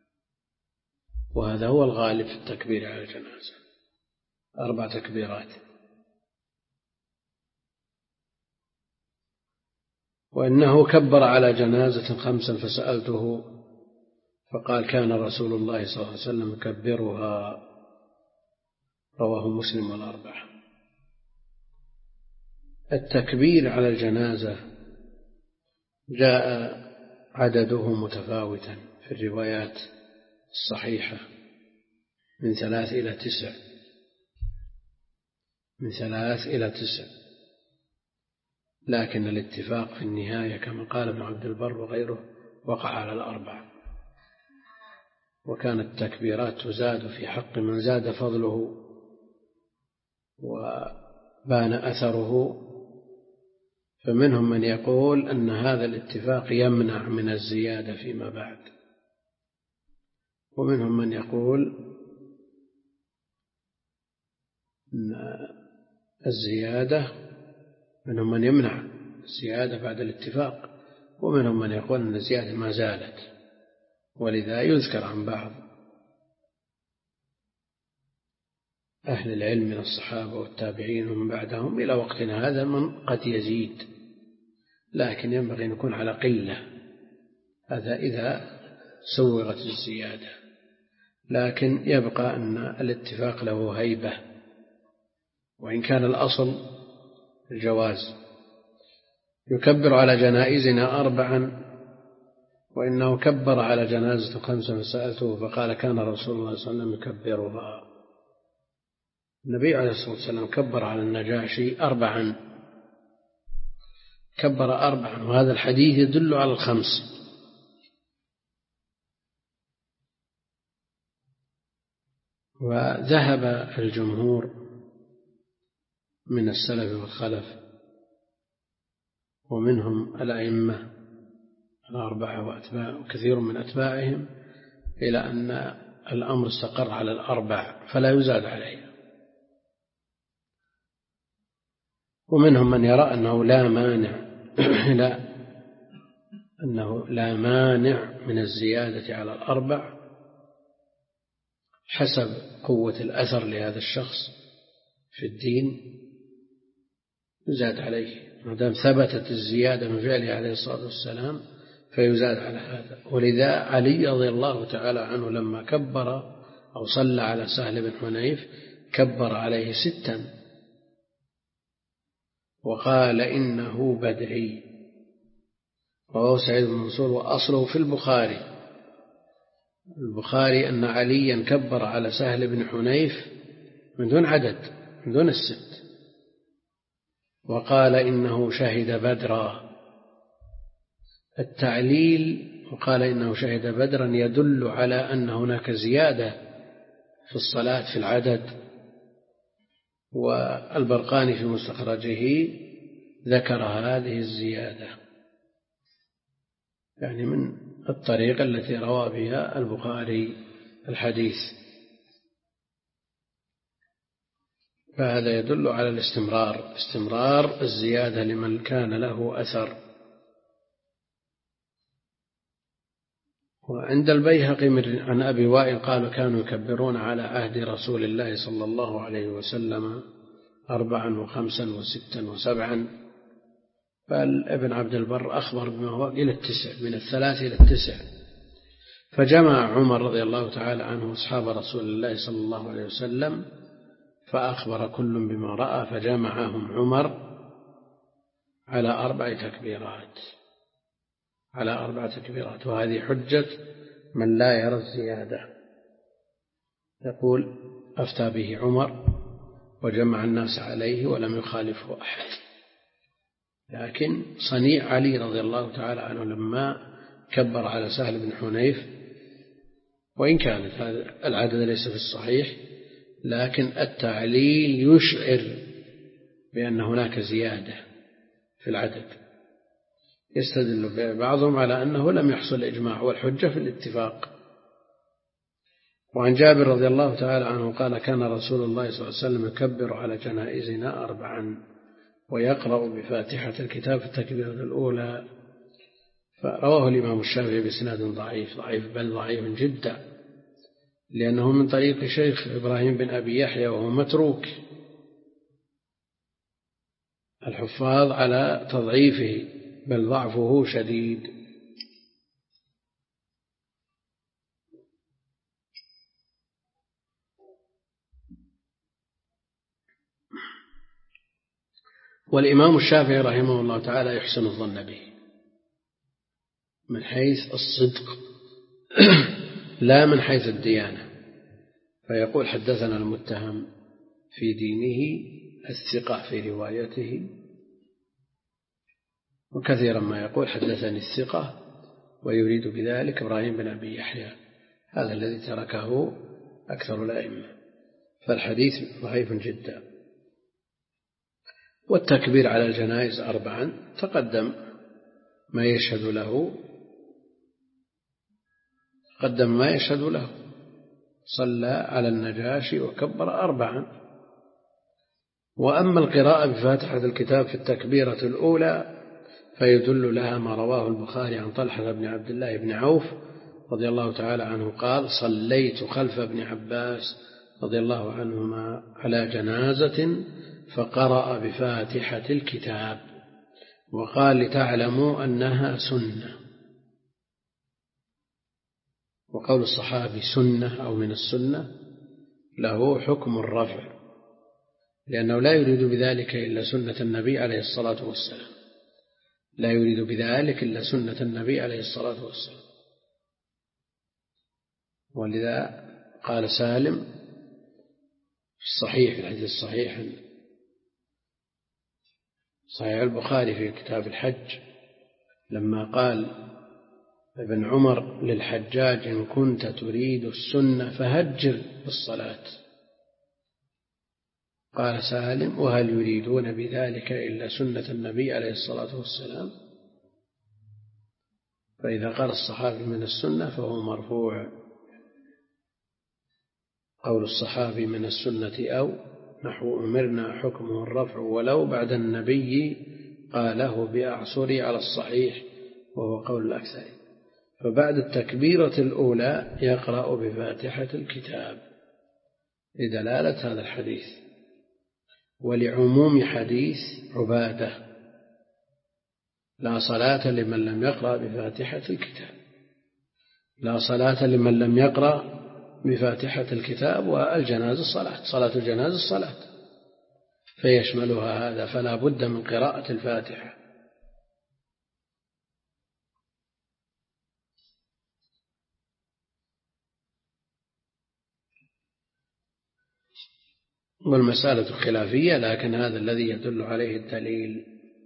[SPEAKER 2] وهذا هو الغالب في التكبير على الجنازة، أربع تكبيرات. وإنه كبر على جنازة خمسا فسألته فقال: كان رسول الله صلى الله عليه وسلم يكبرها. رواه مسلم والأربعة. التكبير على الجنازة جاء عدده متفاوتا في الروايات الصحيحة من ثلاث إلى تسع من ثلاث إلى تسع لكن الاتفاق في النهاية كما قال ابن عبد البر وغيره وقع على الأربع. وكانت التكبيرات تزاد في حق من زاد فضله وبان أثره، فمنهم من يقول أن هذا الاتفاق يمنع من الزيادة فيما بعد، ومنهم من يقول أن الزيادة، منهم من يمنع الزيادة بعد الاتفاق، ومنهم من يقول أن الزيادة ما زالت. ولذا يذكر عن بعض أهل العلم من الصحابة والتابعين ومن بعدهم إلى وقتنا هذا من قد يزيد، لكن ينبغي أن يكون على قلة، هذا إذا سوغت الزيادة، لكن يبقى أن الاتفاق له هيبة، وإن كان الأصل الجواز. يكبر على جنائزنا أربعا، وإنه كبر على جنازة خمسة فسألته فقال: كان رسول الله صلى الله عليه وسلم يكبرها. النبي عليه الصلاة والسلام كبر على النجاشي أربعا، كبر أربعا، وهذا الحديث يدل على الخمس. وذهب الجمهور من السلف والخلف ومنهم الأئمة الأربعة وأتباع وكثير من أتباعهم إلى أن الأمر استقر على الأربع فلا يزاد عليه، ومنهم من يرى أنه لا مانع لا أنه لا مانع من الزيادة على الأربع حسب قوة الأثر لهذا الشخص في الدين، يزاد عليه ما دام ثبتت الزيادة من فعله عليه الصلاة والسلام فيزاد على هذا. ولذا علي رضي الله تعالى عنه لما كبر أو صلى على سهل بن حنيف كبر عليه ستا وقال: إنه بدري. رواه سعيد بن منصور وأصله في البخاري البخاري أن عليا كبر على سهل بن حنيف من دون عدد، من دون الست، وقال: إنه شهد بدرا. التعليل وقال إنه شهد بدرا يدل على أن هناك زيادة في الصلاة في العدد، والبرقاني في مستخرجه ذكر هذه الزيادة، يعني من الطريقة التي روى بها البخاري الحديث، فهذا يدل على الاستمرار، استمرار الزيادة لمن كان له أثر. وعند البيهقي عن أبي وائل قالوا كانوا يكبرون على عهد رسول الله صلى الله عليه وسلم أربعا وخمسا وستا وسبعا، بل ابن عبد البر أخبر بما هو إلى التسع، من الثلاث إلى التسع. فجمع عمر رضي الله تعالى عنه أصحاب رسول الله صلى الله عليه وسلم فأخبر كل بما رأى، فجمعهم عمر على أربع تكبيرات على أربع تكبيرات وهذه حجة من لا يرى الزيادة. يقول أفتى به عمر وجمع الناس عليه ولم يخالفه أحد. لكن صنيع علي رضي الله تعالى عنه لما كبر على سهل بن حنيف، وإن كانت هذا العدد ليس في الصحيح، لكن التعليل يشعر بأن هناك زيادة في العدد، يستدل بعضهم على أنه لم يحصل إجماع والحجة في الاتفاق. وعن جابر رضي الله تعالى عنه قال كان رسول الله صلى الله عليه وسلم يكبر على جنائزنا أربعا ويقرأ بفاتحة الكتاب في التكبيرة الأولى. فرواه الإمام الشافعي بسناد ضعيف ضعيف بل ضعيف جدا، لأنه من طريق شيخ إبراهيم بن أبي يحيى وهو متروك، الحفاظ على تضعيفه بل ضعفه شديد. والإمام الشافعي رحمه الله تعالى يحسن الظن به من حيث الصدق لا من حيث الديانة، فيقول حدثنا المتهم في دينه الثقة في روايته، وكثيرا ما يقول حدثني الثقة ويريد بذلك إبراهيم بن أبي يحيى، هذا الذي تركه أكثر الأئمة، فالحديث ضعيف جدا. والتكبير على الجنائز أربعا تقدم ما يشهد له قدم ما يشهد له صلى على النجاشي وكبر أربعا. وأما القراءة بفاتحة الكتاب في التكبيرة الأولى فيدل لها ما رواه البخاري عن طلحة بن عبد الله بن عوف رضي الله تعالى عنه قال صليت خلف ابن عباس رضي الله عنهما على جنازة فقرأ بفاتحة الكتاب وقال لتعلموا أنها سنة. وقول الصحابي سنة أو من السنة له حكم الرفع، لأنه لا يريد بذلك إلا سنة النبي عليه الصلاة والسلام لا يريد بذلك إلا سنة النبي عليه الصلاة والسلام. ولذا قال سالم في الصحيح في الحديث الصحيح صحيح البخاري في كتاب الحج لما قال ابن عمر للحجاج إن كنت تريد السنة فهجر بالصلاة، قال سالم وهل يريدون بذلك إلا سنة النبي عليه الصلاة والسلام؟ فإذا قال الصحابي من السنة فهو مرفوع. قول الصحابي من السنة أو نحو أمرنا حكمه الرفع ولو بعد النبي قاله بأعصري على الصحيح وهو قول الأكثر. فبعد التكبيرة الأولى يقرأ بفاتحة الكتاب لدلالة هذا الحديث ولعموم حديث عبادة لا صلاة لمن لم يقرأ بفاتحة الكتاب لا صلاة لمن لم يقرأ بفاتحة الكتاب. والجنازة الصلاة صلاة الجنازة الصلاة فيشملها هذا، فلا بد من قراءة الفاتحة. والمسألة خلافية لكن هذا الذي يدل عليه الدليل.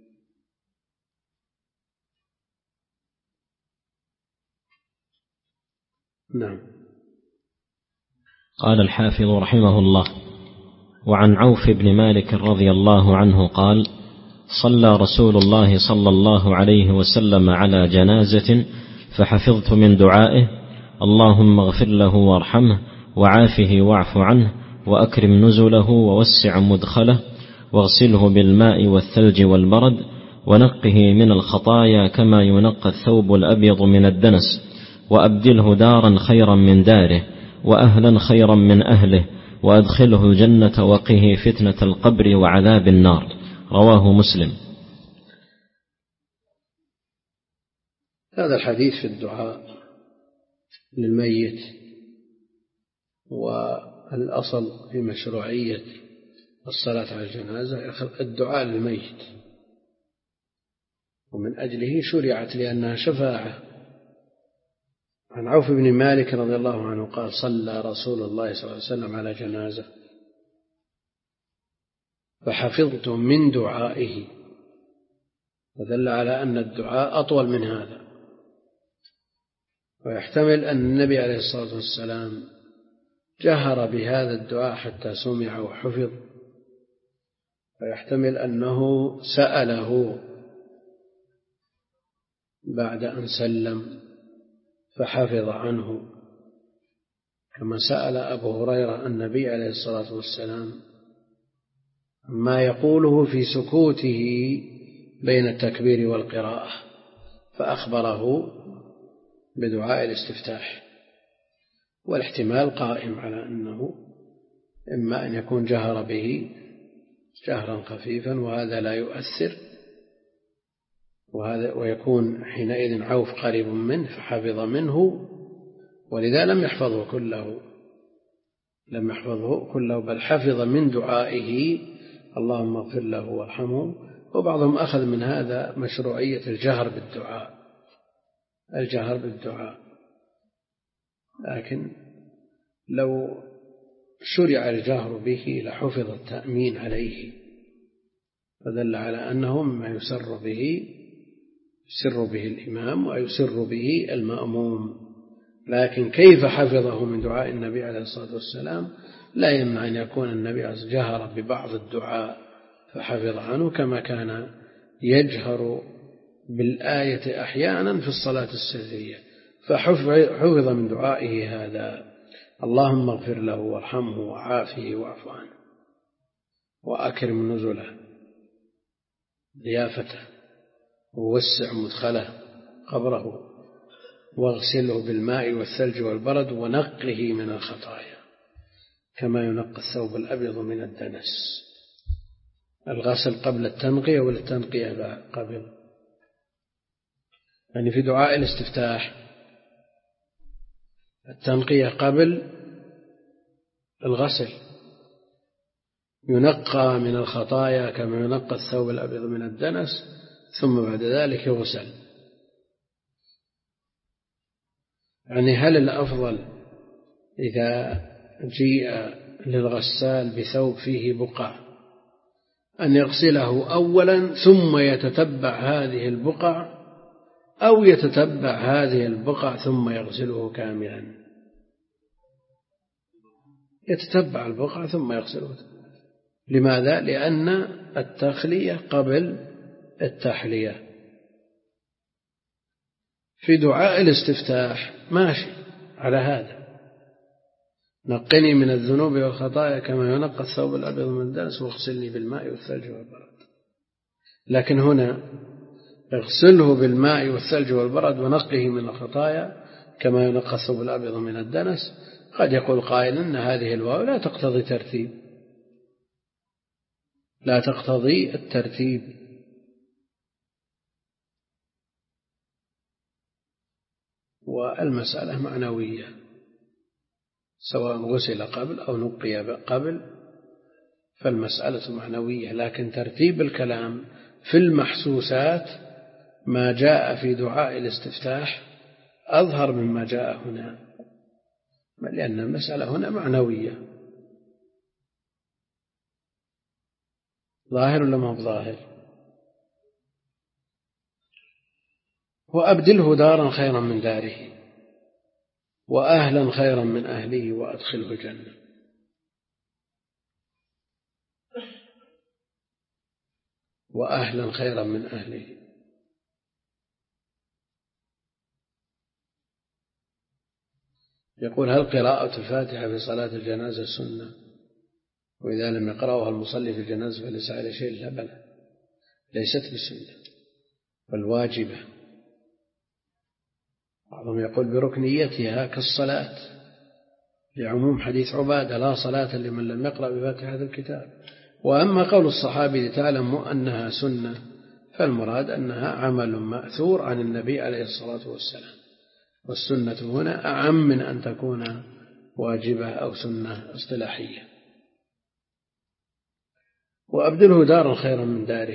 [SPEAKER 2] نعم.
[SPEAKER 1] قال الحافظ رحمه الله: وعن عوف بن مالك رضي الله عنه قال: صلى رسول الله صلى الله عليه وسلم على جنازة فحفظت من دعائه: اللهم اغفر له وارحمه وعافه واعف عنه وأكرم نزله ووسع مدخله واغسله بالماء والثلج والبرد ونقه من الخطايا كما ينقى الثوب الأبيض من الدنس وأبدله دارا خيرا من داره وأهلا خيرا من أهله وأدخله الجنة وقه فتنة القبر وعذاب النار. رواه مسلم.
[SPEAKER 2] هذا الحديث في الدعاء للميت، والأصل في مشروعية الصلاة على الجنازة الدعاء للميت، ومن أجله شرعت لأنها شفاعة. عن عوف بن مالك رضي الله عنه قال: صلى رسول الله صلى الله عليه وسلم على جنازة فحفظت من دعائه، ودل على أن الدعاء أطول من هذا، ويحتمل أن النبي عليه الصلاة والسلام جهر بهذا الدعاء حتى سمع وحفظ، ويحتمل أنه سأله بعد أن سلم فحفظ عنه، كما سأل أبو هريرة النبي عليه الصلاة والسلام ما يقوله في سكوته بين التكبير والقراءة، فأخبره بدعاء الاستفتاح. والاحتمال قائم على أنه إما أن يكون جهر به جهرا خفيفا وهذا لا يؤثر، وهذا ويكون حينئذ عوف قريب منه فحفظ منه، ولذا لم يحفظه كله لم يحفظه كله بل حفظ من دعائه اللهم اغفر له وارحمه. وبعضهم أخذ من هذا مشروعية الجهر بالدعاء الجهر بالدعاء لكن لو شرع الجهر به لحفظ التأمين عليه، فدل على أنه مما يسر به يسر به الإمام ويسر به المأموم. لكن كيف حفظه من دعاء النبي عليه الصلاة والسلام لا يمنع أن يكون النبي عليه الصلاة والسلام جهر ببعض الدعاء فحفظ عنه، كما كان يجهر بالآية أحيانا في الصلاة السرية، فحفظ من دعائه هذا: اللهم اغفر له وارحمه وعافه واعف عنه وأكرم نزله ضيافته ووسع مدخله قبره واغسله بالماء والثلج والبرد ونقه من الخطايا كما ينقى الثوب الأبيض من الدنس. الغسل قبل التنقية والتنقية قبل، يعني في دعاء الاستفتاح التنقية قبل الغسل، ينقى من الخطايا كما ينقى الثوب الأبيض من الدنس، ثم بعد ذلك يغسل. يعني هل الأفضل إذا جيء للغسال بثوب فيه بقع أن يغسله أولا ثم يتتبع هذه البقع، أو يتتبع هذه البقع ثم يغسله كاملا؟ يتتبع البقع ثم يغسله. لماذا؟ لأن التخلية قبل التحلية. في دعاء الاستفتاح ماشي على هذا: نقني من الذنوب والخطايا كما ينقى الثوب الأبيض من الدنس واغسلني بالماء والثلج والبرد. لكن هنا اغسله بالماء والثلج والبرد ونقه من الخطايا كما ينقى الثوب الأبيض من الدنس. قد يقول قائل أن هذه الواو لا تقتضي ترتيب لا تقتضي الترتيب والمسألة معنوية، سواء غسل قبل أو نقي قبل فالمسألة معنوية. لكن ترتيب الكلام في المحسوسات ما جاء في دعاء الاستفتاح أظهر مما جاء هنا، لأن المسألة هنا معنوية. ظاهر ولا ما هو ظاهر؟ وأبدله دارا خيرا من داره وأهلا خيرا من أهله وأدخله الجنة. وأهلا خيرا من أهله. يقول: هل قراءة الفاتحة في صلاة الجنازة سنة؟ وإذا لم يقرأها المصلي في الجنازة فليس عليه شيء؟ لا بل ليست بسنة بل واجبة، بعضهم يقول بركنيتها كالصلاة لعموم حديث عبادة لا صلاة لمن لم يقرأ بفاتحة الكتاب. وأما قول الصحابي لتعلم أنها سنة فالمراد أنها عمل مأثور عن النبي عليه الصلاة والسلام، والسنة هنا أعم من أن تكون واجبة أو سنة اصطلاحية. وأبدله دارا خيرا من داره،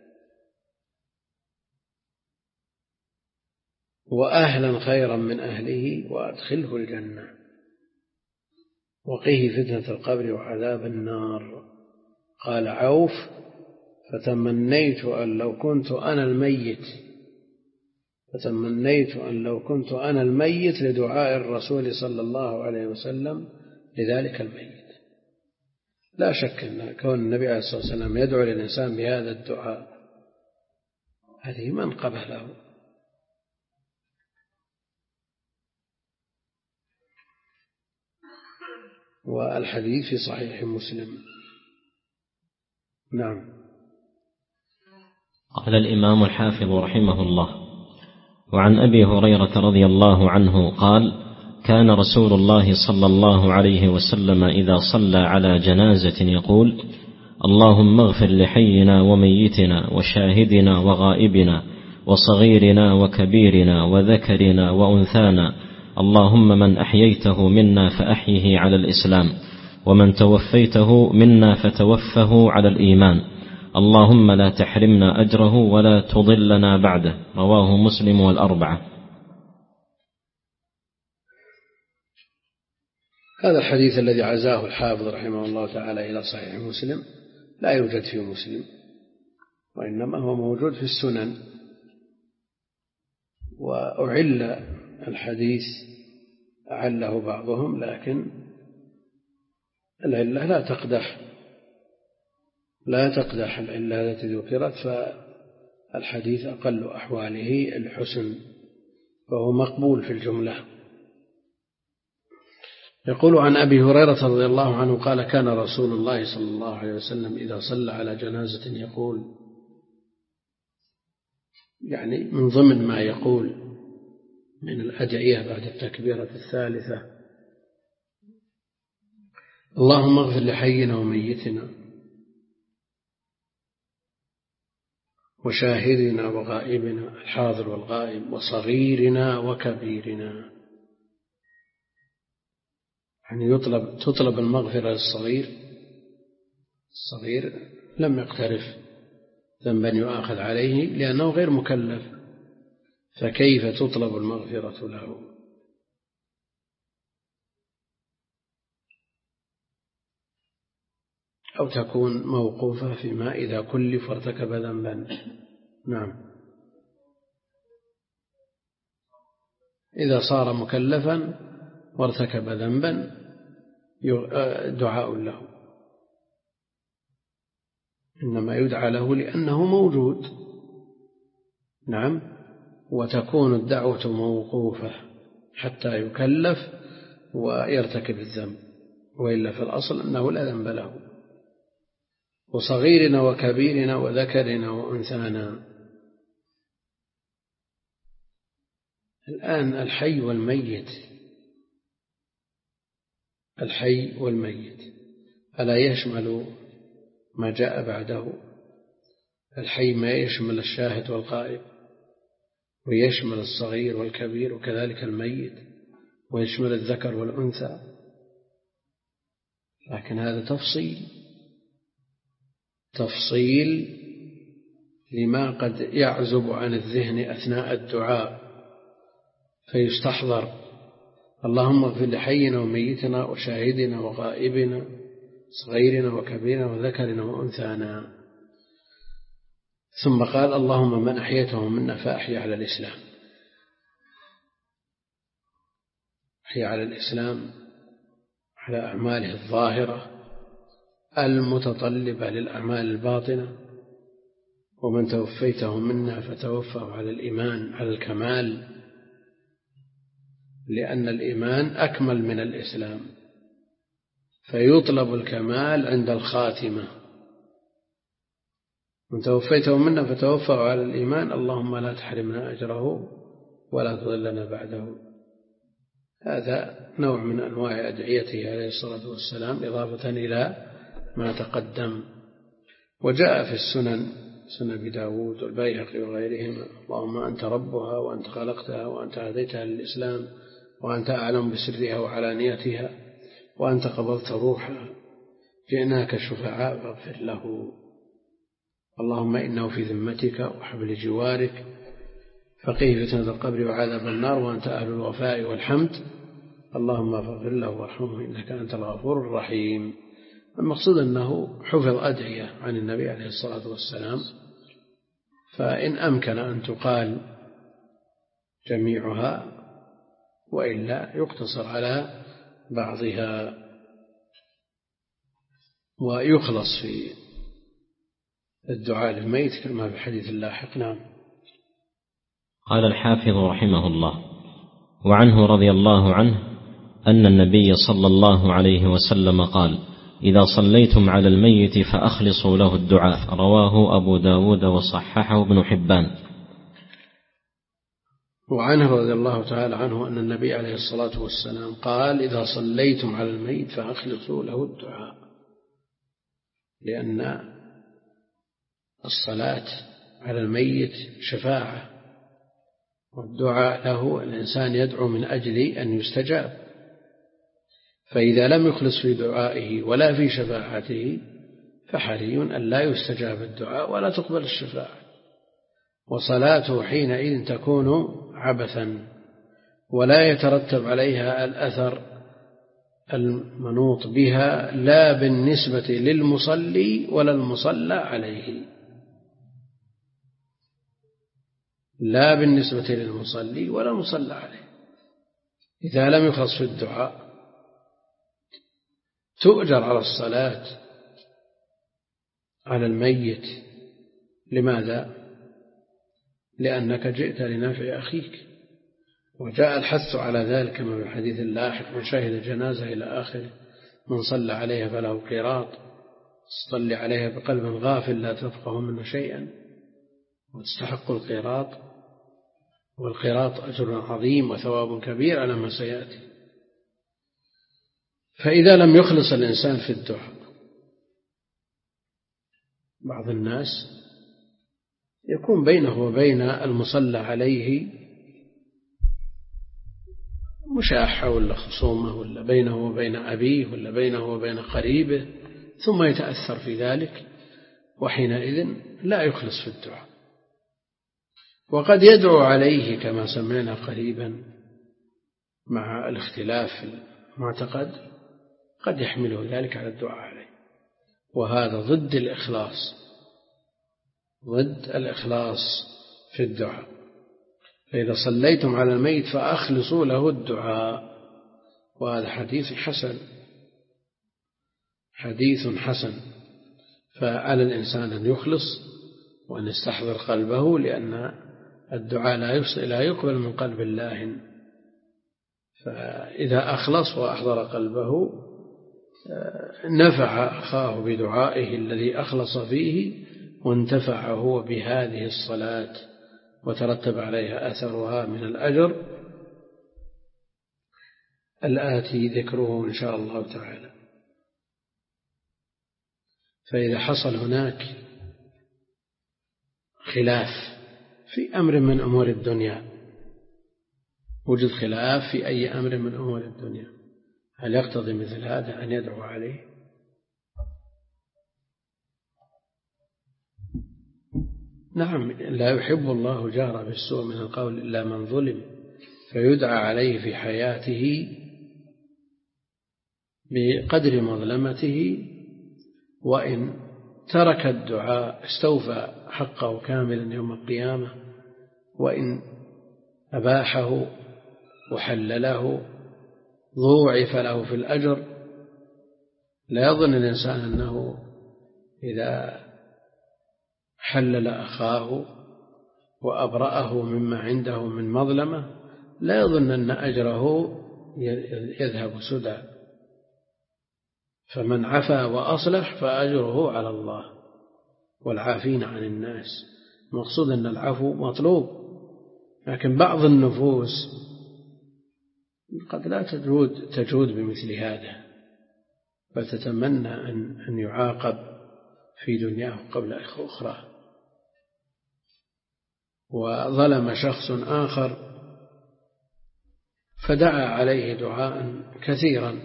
[SPEAKER 2] وأهلا خيرا من أهله، وأدخله الجنة، وقيه فتنة القبر وعذاب النار. قال عوف فتمنيت أن لو كنت أنا الميت فتمنيت أن لو كنت أنا الميت لدعاء الرسول صلى الله عليه وسلم لذلك الميت. لا شك أن كون النبي عليه الصلاة والسلام يدعو للإنسان بهذا الدعاء هذه منقبة له. والحديث في صحيح مسلم. نعم.
[SPEAKER 1] قال الإمام الحافظ رحمه الله: وعن أبي هريرة رضي الله عنه قال: كان رسول الله صلى الله عليه وسلم إذا صلى على جنازة يقول: اللهم اغفر لحينا وميتنا وشاهدنا وغائبنا وصغيرنا وكبيرنا وذكرنا وأنثانا، اللهم من أحييته منا فأحيه على الإسلام، ومن توفيته منا فتوفه على الإيمان، اللهم لا تحرمنا أجره ولا تضلنا بعده. رواه مسلم والأربعة.
[SPEAKER 2] هذا الحديث الذي عزاه الحافظ رحمه الله تعالى إلى صحيح مسلم لا يوجد في مسلم، وإنما هو موجود في السنن. وأعل الحديث أعله بعضهم، لكن العلة لا تقدح لا تقدح العلة التي ذكرت، فالحديث أقل أحواله الحسن، فهو مقبول في الجملة. يقول عن أبي هريرة رضي الله عنه قال: كان رسول الله صلى الله عليه وسلم إذا صلى على جنازة يقول، يعني من ضمن ما يقول من الأدعية بعد التكبيرة الثالثة: اللهم اغفر لحينا وميتنا وشاهدنا وغائبنا، الحاضر والغائب، وصغيرنا وكبيرنا. يعني يطلب تطلب المغفرة للصغير، الصغير لم يقترف ذنبا يؤاخذ عليه لأنه غير مكلف، فكيف تطلب المغفرة له؟ أو تكون موقوفة فيما إذا كلف وارتكب ذنبا. نعم. إذا صار مكلفا وارتكب ذنبا دعاء له، إنما يدعى له لأنه موجود. نعم. وتكون الدعوة موقوفة حتى يكلف ويرتكب الذنب، وإلا في الأصل أنه لا ذنب له. وصغيرنا وكبيرنا وذكرنا وأنثانا. الآن الحي والميت، الحي والميت ألا يشمل ما جاء بعده؟ الحي ما يشمل الشاهد والغائب، ويشمل الصغير والكبير، وكذلك الميت، ويشمل الذكر والأنثى. لكن هذا تفصيل تفصيل لما قد يعزب عن الذهن أثناء الدعاء فيستحضر: اللهم اغفر لحينا وميتنا وشاهدنا وغائبنا صغيرنا وكبيرنا وذكرنا وأنثانا. ثم قال: اللهم من أحييته منا فأحيي على الإسلام. أحيي على الإسلام على أعماله الظاهرة المتطلبة للأعمال الباطنة، ومن توفيته منا فتوفه على الإيمان على الكمال، لأن الإيمان أكمل من الإسلام، فيطلب الكمال عند الخاتمة. من توفيته منا فتوفه على الإيمان، اللهم لا تحرمنا أجره ولا تضلنا بعده. هذا نوع من أنواع أدعيته عليه الصلاة والسلام إضافة إلى ما تقدم. وجاء في السنن، سنن أبي داود والبيهقي وغيرهما: اللهم أنت ربها وأنت خلقتها وأنت هديتها للإسلام وأنت أعلم بسرها وعلانيتها وأنت قبضت روحها، جئناك شفعاء فاغفر له. اللهم إنه في ذمتك وحبل جوارك، فقيه فتنة القبر وعذاب النار، وأنت أهل الوفاء والحمد، اللهم فاغفر له وارحمه إنك أنت الغفور الرحيم. المقصود أنه حفظ أدعية عن النبي عليه الصلاة والسلام، فإن أمكن أن تقال جميعها وإلا يقتصر على بعضها ويخلص في الدعاء للميت كما في حديث اللاحق. نعم.
[SPEAKER 1] قال الحافظ رحمه الله: وعنه رضي الله عنه أن النبي صلى الله عليه وسلم قال: إذا صليتم على الميت فأخلصوا له الدعاء. رواه أبو داود وصححه ابن حبان.
[SPEAKER 2] وعنه رضي الله تعالى عنه أن النبي عليه الصلاة والسلام قال: إذا صليتم على الميت فأخلصوا له الدعاء، لأن الصلاة على الميت شفاعة، والدعاء له الإنسان يدعو من أجل أن يستجاب، فإذا لم يخلص في دعائه ولا في شفاعته فحري أن لا يستجاب الدعاء ولا تقبل الشفاعة، وصلاته حينئذ تكون عبثا ولا يترتب عليها الأثر المنوط بها، لا بالنسبة للمصلي ولا المصلى عليه، لا بالنسبة للمصلي ولا المصلى عليه. إذا لم يخلص في الدعاء تؤجر على الصلاة على الميت. لماذا؟ لأنك جئت لنفع أخيك، وجاء الحث على ذلك كما في حديث اللاحق: من شهد جنازة إلى آخره، من صلى عليها فله قيراط، صلي عليها بقلب غافل لا تفقه منه شيئا وتستحق القيراط، والقيراط أجر عظيم وثواب كبير على ما سيأتي. فإذا لم يخلص الإنسان في الدعاء، بعض الناس يكون بينه وبين المصلى عليه مشاحة ولا خصومة، ولا بينه وبين أبيه، ولا بينه وبين قريبه، ثم يتأثر في ذلك، وحينئذ لا يخلص في الدعاء. وقد يدعو عليه كما سمعنا قريبا مع الاختلاف في المعتقد، قد يحمله ذلك على الدعاء عليه، وهذا ضد الإخلاص، ضد الإخلاص في الدعاء. فإذا صليتم على الميت فأخلصوا له الدعاء، وهذا حديث حسن، حديث حسن. فعلى الإنسان أن يخلص وأن يستحضر قلبه، لأن الدعاء لا يقبل من قلب الله، فإذا أخلص وأحضر قلبه نفع أخاه بدعائه الذي أخلص فيه، وانتفع هو بهذه الصلاة وترتب عليها أثرها من الأجر الآتي ذكره إن شاء الله تعالى. فإذا حصل هناك خلاف في أمر من أمور الدنيا، وجد خلاف في أي أمر من أمور الدنيا، هل يقتضي مثل هذا أن يدعو عليه؟ نعم، لا يحب الله جهر بالسوء من القول إلا من ظلم، فيدعى عليه في حياته بقدر مظلمته، وإن ترك الدعاء استوفى حقه كاملا يوم القيامة، وإن أباحه وحلله ضوعف له في الأجر. لا يظن الإنسان أنه إذا حلل أخاه وأبرأه مما عنده من مظلمة لا يظن أن أجره يذهب سدى، فمن عفا وأصلح فأجره على الله والعافين عن الناس. المقصود أن العفو مطلوب، لكن بعض النفوس قد لا تجود تجود بمثل هذا، بل تتمنى أن أن يعاقب في دنياه قبل أخرى. وظلم شخص آخر فدعا عليه دعاء كثيرا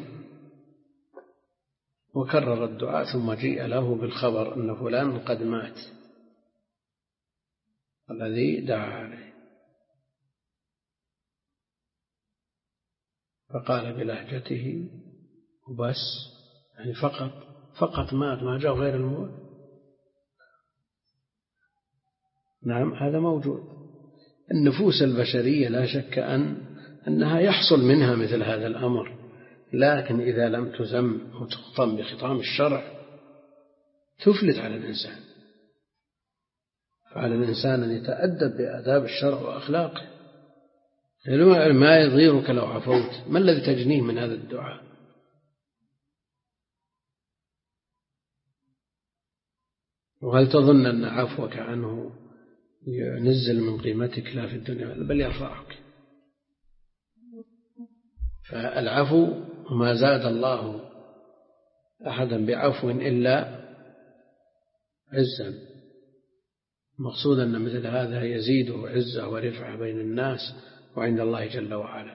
[SPEAKER 2] وكرر الدعاء، ثم جيء له بالخبر أن فلان قد مات الذي دعا عليه، فقال بلهجته وبس، يعني فقط فقط مات، ما جاء غير الموت. نعم هذا موجود. النفوس البشرية لا شك أن أنها يحصل منها مثل هذا الأمر، لكن إذا لم تزم وتخطم بخطام الشرع تفلت على الإنسان. فعلى الإنسان أن يتأدب بآداب الشرع وأخلاقه. ما يضيرك لو عفوت، ما الذي تجنيه من هذا الدعاء؟ وهل تظن أن عفوك عنه ينزل من قيمتك لا في الدنيا بل يرفعك؟ فالعفو ما زاد الله أحدا بعفو إلا عزا. مقصود أن مثل هذا يزيده عزة ورفعة بين الناس وعند الله جل وعلا،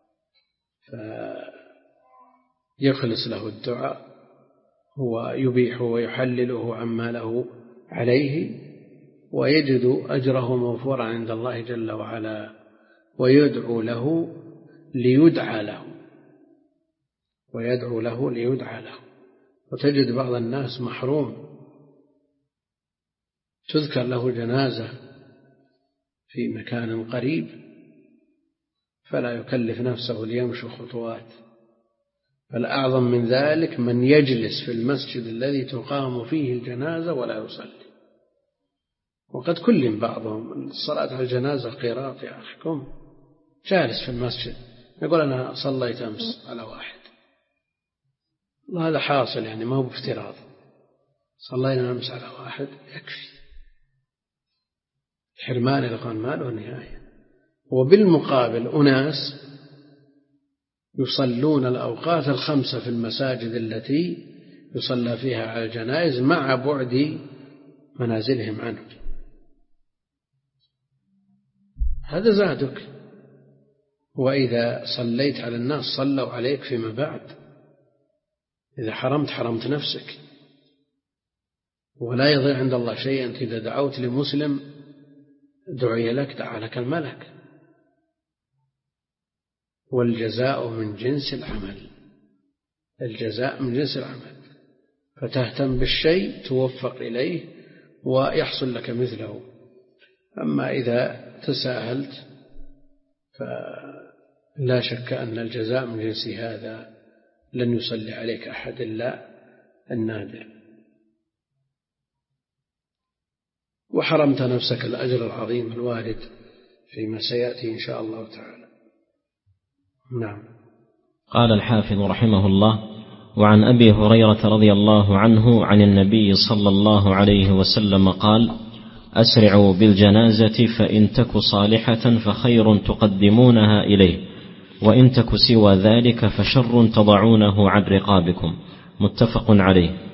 [SPEAKER 2] فيخلص له الدعاء، هو يبيح ويحلله عما له عليه، ويجد أجره موفورا عند الله جل وعلا، ويدعو له ليدعى له ويدعو له ليدعى له. وتجد بعض الناس محروم، تذكر له جنازة في مكان قريب فلا يكلف نفسه ليمشي خطوات. فالأعظم من ذلك من يجلس في المسجد الذي تقام فيه الجنازة ولا يصلي. وقد كلم بعضهم الصلاة على الجنازة قيراط يا أخيكم، جالس في المسجد يقول أنا صليت أمس على واحد، هذا حاصل يعني ما هو بافتراض، صلينا أمس على واحد يكفي. حرمان الأخوان ما له نهاية. وبالمقابل أناس يصلون الأوقات الخمسة في المساجد التي يصلى فيها على الجنائز مع بعد منازلهم عنه. هذا زادك. وإذا صليت على الناس صلوا عليك فيما بعد. إذا حرمت حرمت نفسك. ولا يضيع عند الله شيئا. إذا دعوت لمسلم دعي لك دعا لك الملك. والجزاء من جنس العمل. الجزاء من جنس العمل. فتهتم بالشيء توفق إليه ويحصل لك مثله. أما إذا تساهلت فلا شك أن الجزاء من جنس هذا. لن يصلي عليك أحد إلا النادر. وحرمت نفسك الأجر العظيم الوارد فيما سيأتي إن شاء الله تعالى. نعم.
[SPEAKER 1] قال الحافظ رحمه الله: وعن أبي هريرة رضي الله عنه عن النبي صلى الله عليه وسلم قال: أسرعوا بالجنازة فإن تك صالحة فخير تقدمونها إليه، وإن تك سوى ذلك فشر تضعونه عن رقابكم. متفق عليه.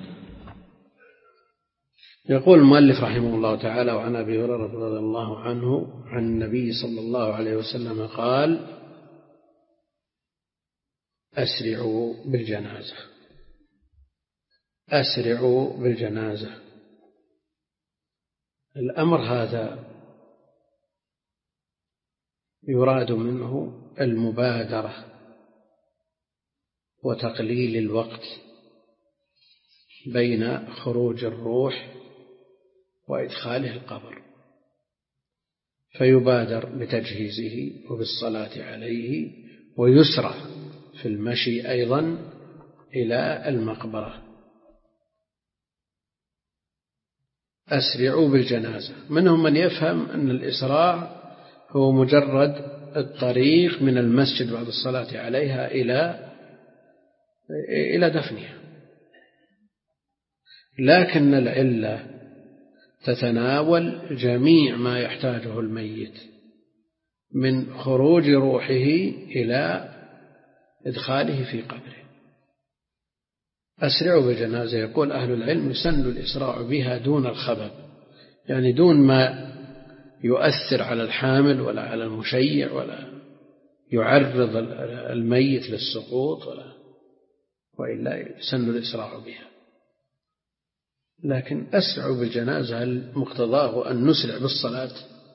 [SPEAKER 2] يقول المؤلف رحمه الله تعالى: وعن أبي هريرة رضي الله عنه عن النبي صلى الله عليه وسلم قال: أسرعوا بالجنازة. أسرعوا بالجنازة. الأمر هذا يراد منه المبادرة وتقليل الوقت بين خروج الروح وإدخاله القبر، فيبادر بتجهيزه وبالصلاة عليه، ويسرع في المشي أيضا إلى المقبرة. أسرعوا بالجنازة. منهم من يفهم أن الإسراع هو مجرد الطريق من المسجد بعد الصلاة عليها إلى إلى دفنها، لكن العلة تتناول جميع ما يحتاجه الميت من خروج روحه إلى إدخاله في قبره. أسرعوا بالجنازة. يقول أهل العلم يسن الإسراع بها دون الخبب، يعني دون ما يؤثر على الحامل ولا على المشيع ولا يعرض الميت للسقوط، ولا وإلا يسن الإسراع بها. لكن أسرعوا بالجنازة هل مقتضاه أن نسرع بالصلاة؟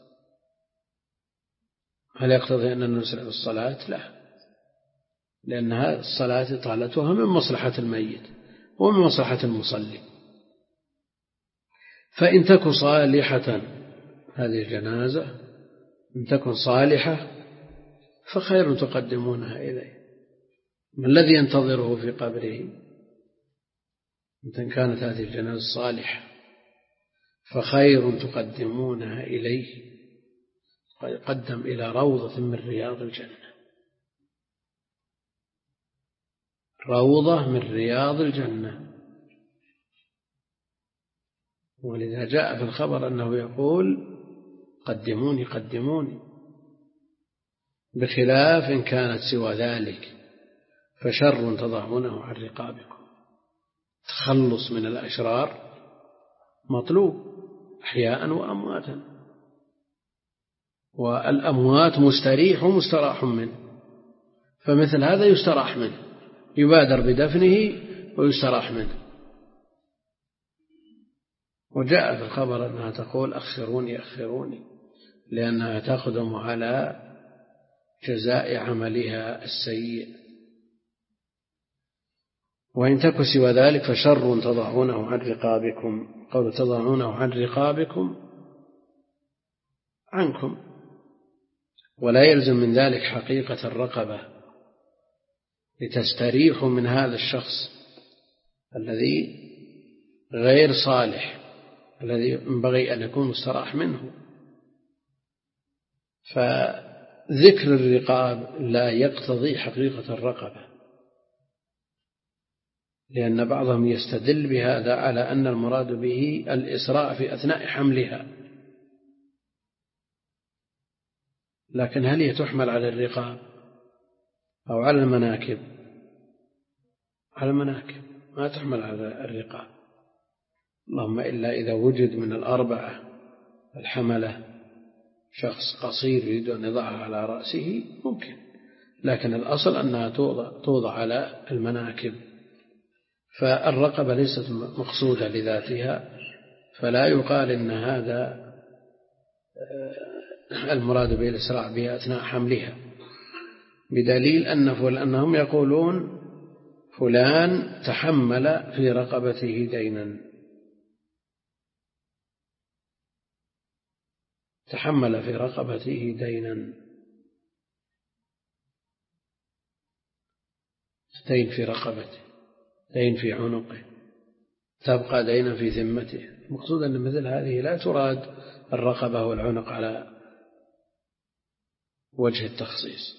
[SPEAKER 2] هل يقتضي أن نسرع بالصلاة؟ لا، لأن الصلاة إطالتها من مصلحة الميت ومن مصلحة المصلي. فإن تكن صالحة هذه الجنازة، إن تكن صالحة فخير تقدمونها إليه. ما الذي ينتظره في قبره؟ إن كانت هذه الجنازة صالحة فخير تقدمونها إليه، يقدم إلى روضة من رياض الجنة، روضة من رياض الجنة. ولذا جاء في الخبر أنه يقول قدموني قدموني، بخلاف إن كانت سوى ذلك فشر تضعونه عن رقابكم. تخلص من الأشرار مطلوب أحياء وأمواتا، والأموات مستريح ومستراح منه، فمثل هذا يستراح منه، يبادر بدفنه ويستراح منه. وجاء في الخبر أنها تقول أخروني أخروني، لأنها تقدم على جزاء عملها السيء. وإن تك سوى ذلك فشر تضعونه عن رقابكم. قول تضعونه عن رقابكم عنكم، ولا يلزم من ذلك حقيقة الرقبة، لتستريحوا من هذا الشخص الذي غير صالح، الذي ينبغي أن يكون مستراح منه. فذكر الرقاب لا يقتضي حقيقة الرقبة، لأن بعضهم يستدل بهذا على أن المراد به الإسراع في أثناء حملها. لكن هل هي تحمل على الرقاب أو على المناكب؟ على المناكب، ما تحمل على الرقاب، اللهم إلا إذا وجد من الأربعة الحملة شخص قصير يريد أن يضعها على رأسه ممكن، لكن الأصل أنها توضع, توضع على المناكب. فالرقبة ليست مقصودة لذاتها، فلا يقال إن هذا المراد به الإسراع بها أثناء حملها، بدليل أن أنهم يقولون فلان تحمل في رقبته دينا، تحمل في رقبته دينا، دين في رقبته، دين في عنقه، تبقى دينا في ذمته. المقصود أن مثل هذه لا تراد الرقبة والعنق على وجه التخصيص،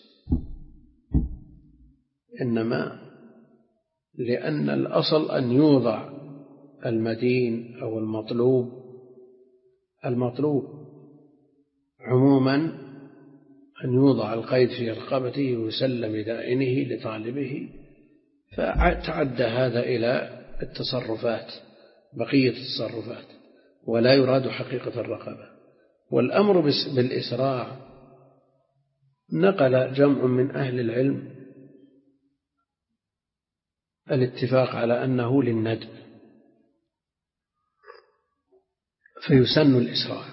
[SPEAKER 2] إنما لأن الأصل أن يوضع المدين أو المطلوب المطلوب عموما أن يوضع القيد في رقبته ويسلم دائنه لطالبه، فتعدى هذا إلى التصرفات، بقية التصرفات، ولا يراد حقيقة الرقبة. والأمر بالإسراع نقل جمع من أهل العلم الاتفاق على أنه للندب، فيسن الإسراع،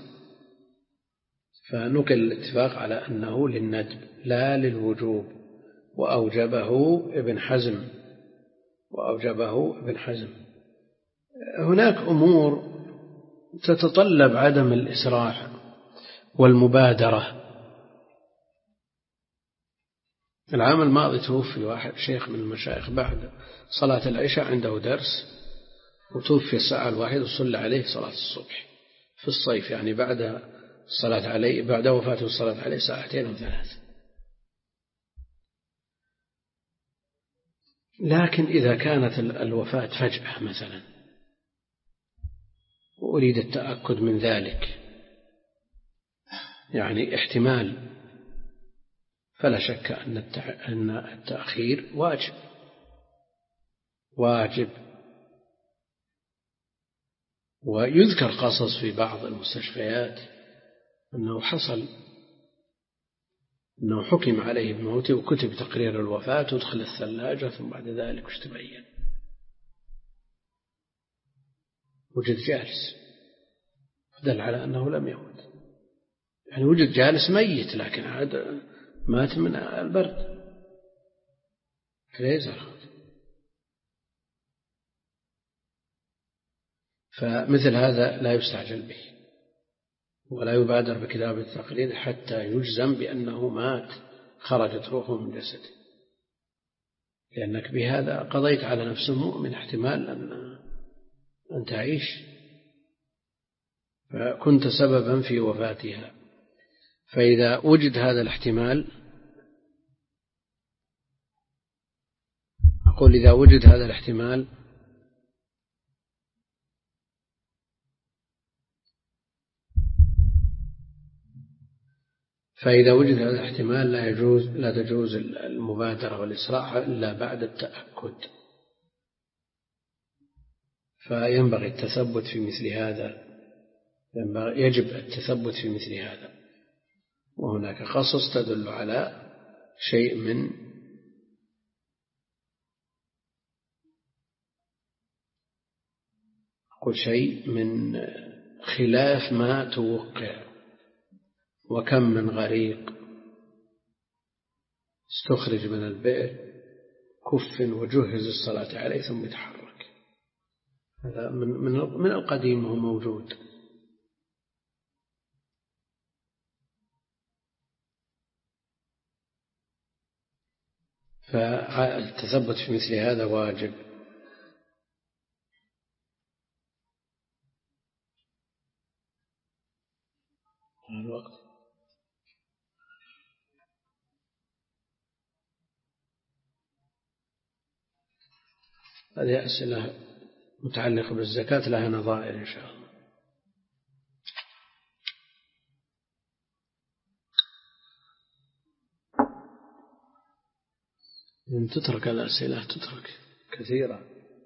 [SPEAKER 2] فنقل الاتفاق على أنه للندب لا للوجوب، وأوجبه ابن حزم وأوجبه ابن حزم. هناك أمور تتطلب عدم الإسراع والمبادرة. العام الماضي توفي واحد شيخ من المشايخ بعد صلاة العشاء، عنده درس، وتوفي الساعة الواحدة وصلى عليه صلاة الصبح في الصيف، يعني بعد الصلاة عليه بعد وفاته الصلاة عليه ساعتين أو ثلاث. لكن إذا كانت الوفاة فجأة مثلا وأريد التأكد من ذلك، يعني احتمال فلا شك أن التأخير واجب واجب. ويذكر قصص في بعض المستشفيات أنه حصل أنه حكم عليه بموته وكتب تقرير الوفاة وادخل الثلاجة، ثم بعد ذلك وش تبين؟ وجد جالس، دل على أنه لم يمت، يعني وجد جالس ميت لكن عاد مات من البرد ليس. فمثل هذا لا يستعجل به ولا يبادر بكتابة التقرير حتى يجزم بأنه مات، خرجت روحه من جسده، لأنك بهذا قضيت على نفس المؤمن احتمال أن أن تعيش، فكنت سببا في وفاتها. فإذا وجد هذا الاحتمال، أقول إذا وجد هذا الاحتمال فإذا وجد هذا الاحتمال لا يجوز لا تجوز المبادرة والإسراع إلا بعد التأكد. فينبغي التثبت في مثل هذا، يجب التثبت في مثل هذا. وهناك قصص تدل على شيء من أقول شيء من خلاف ما توقع. وكم من غريق استخرج من البئر كف وجهز الصلاة عليه ثم يتحرك، هذا من من القديم وهو موجود. فالتثبت في مثل هذا واجب. الوقت هذه أسئلة متعلقة بالزكاة لها نظائر إن شاء الله. إن تترك الأسئلة تترك كثيرة.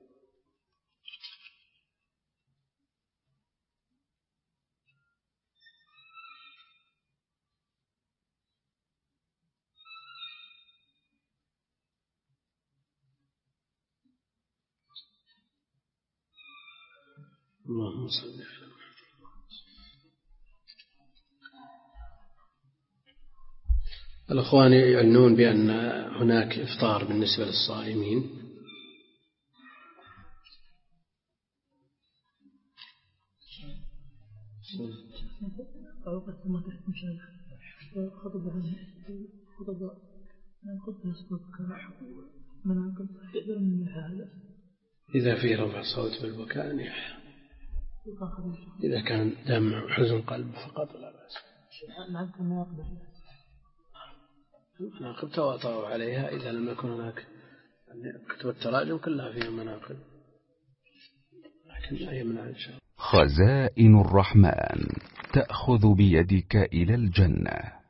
[SPEAKER 2] اللهم صل على محمد. الأخوان يعنون بأن هناك إفطار بالنسبة للصائمين. إذا في رفع صوت بالبكاء نياحة، إذا كان دمع وحزن قلب فقط لا بأس. المناقب تواطؤوا عليها إذا لم يكن هناك، كتب التراجم كلها فيها مناقب لكن لا يمنع إن شاء الله.
[SPEAKER 3] خزائن الرحمن تأخذ بيدك إلى الجنة.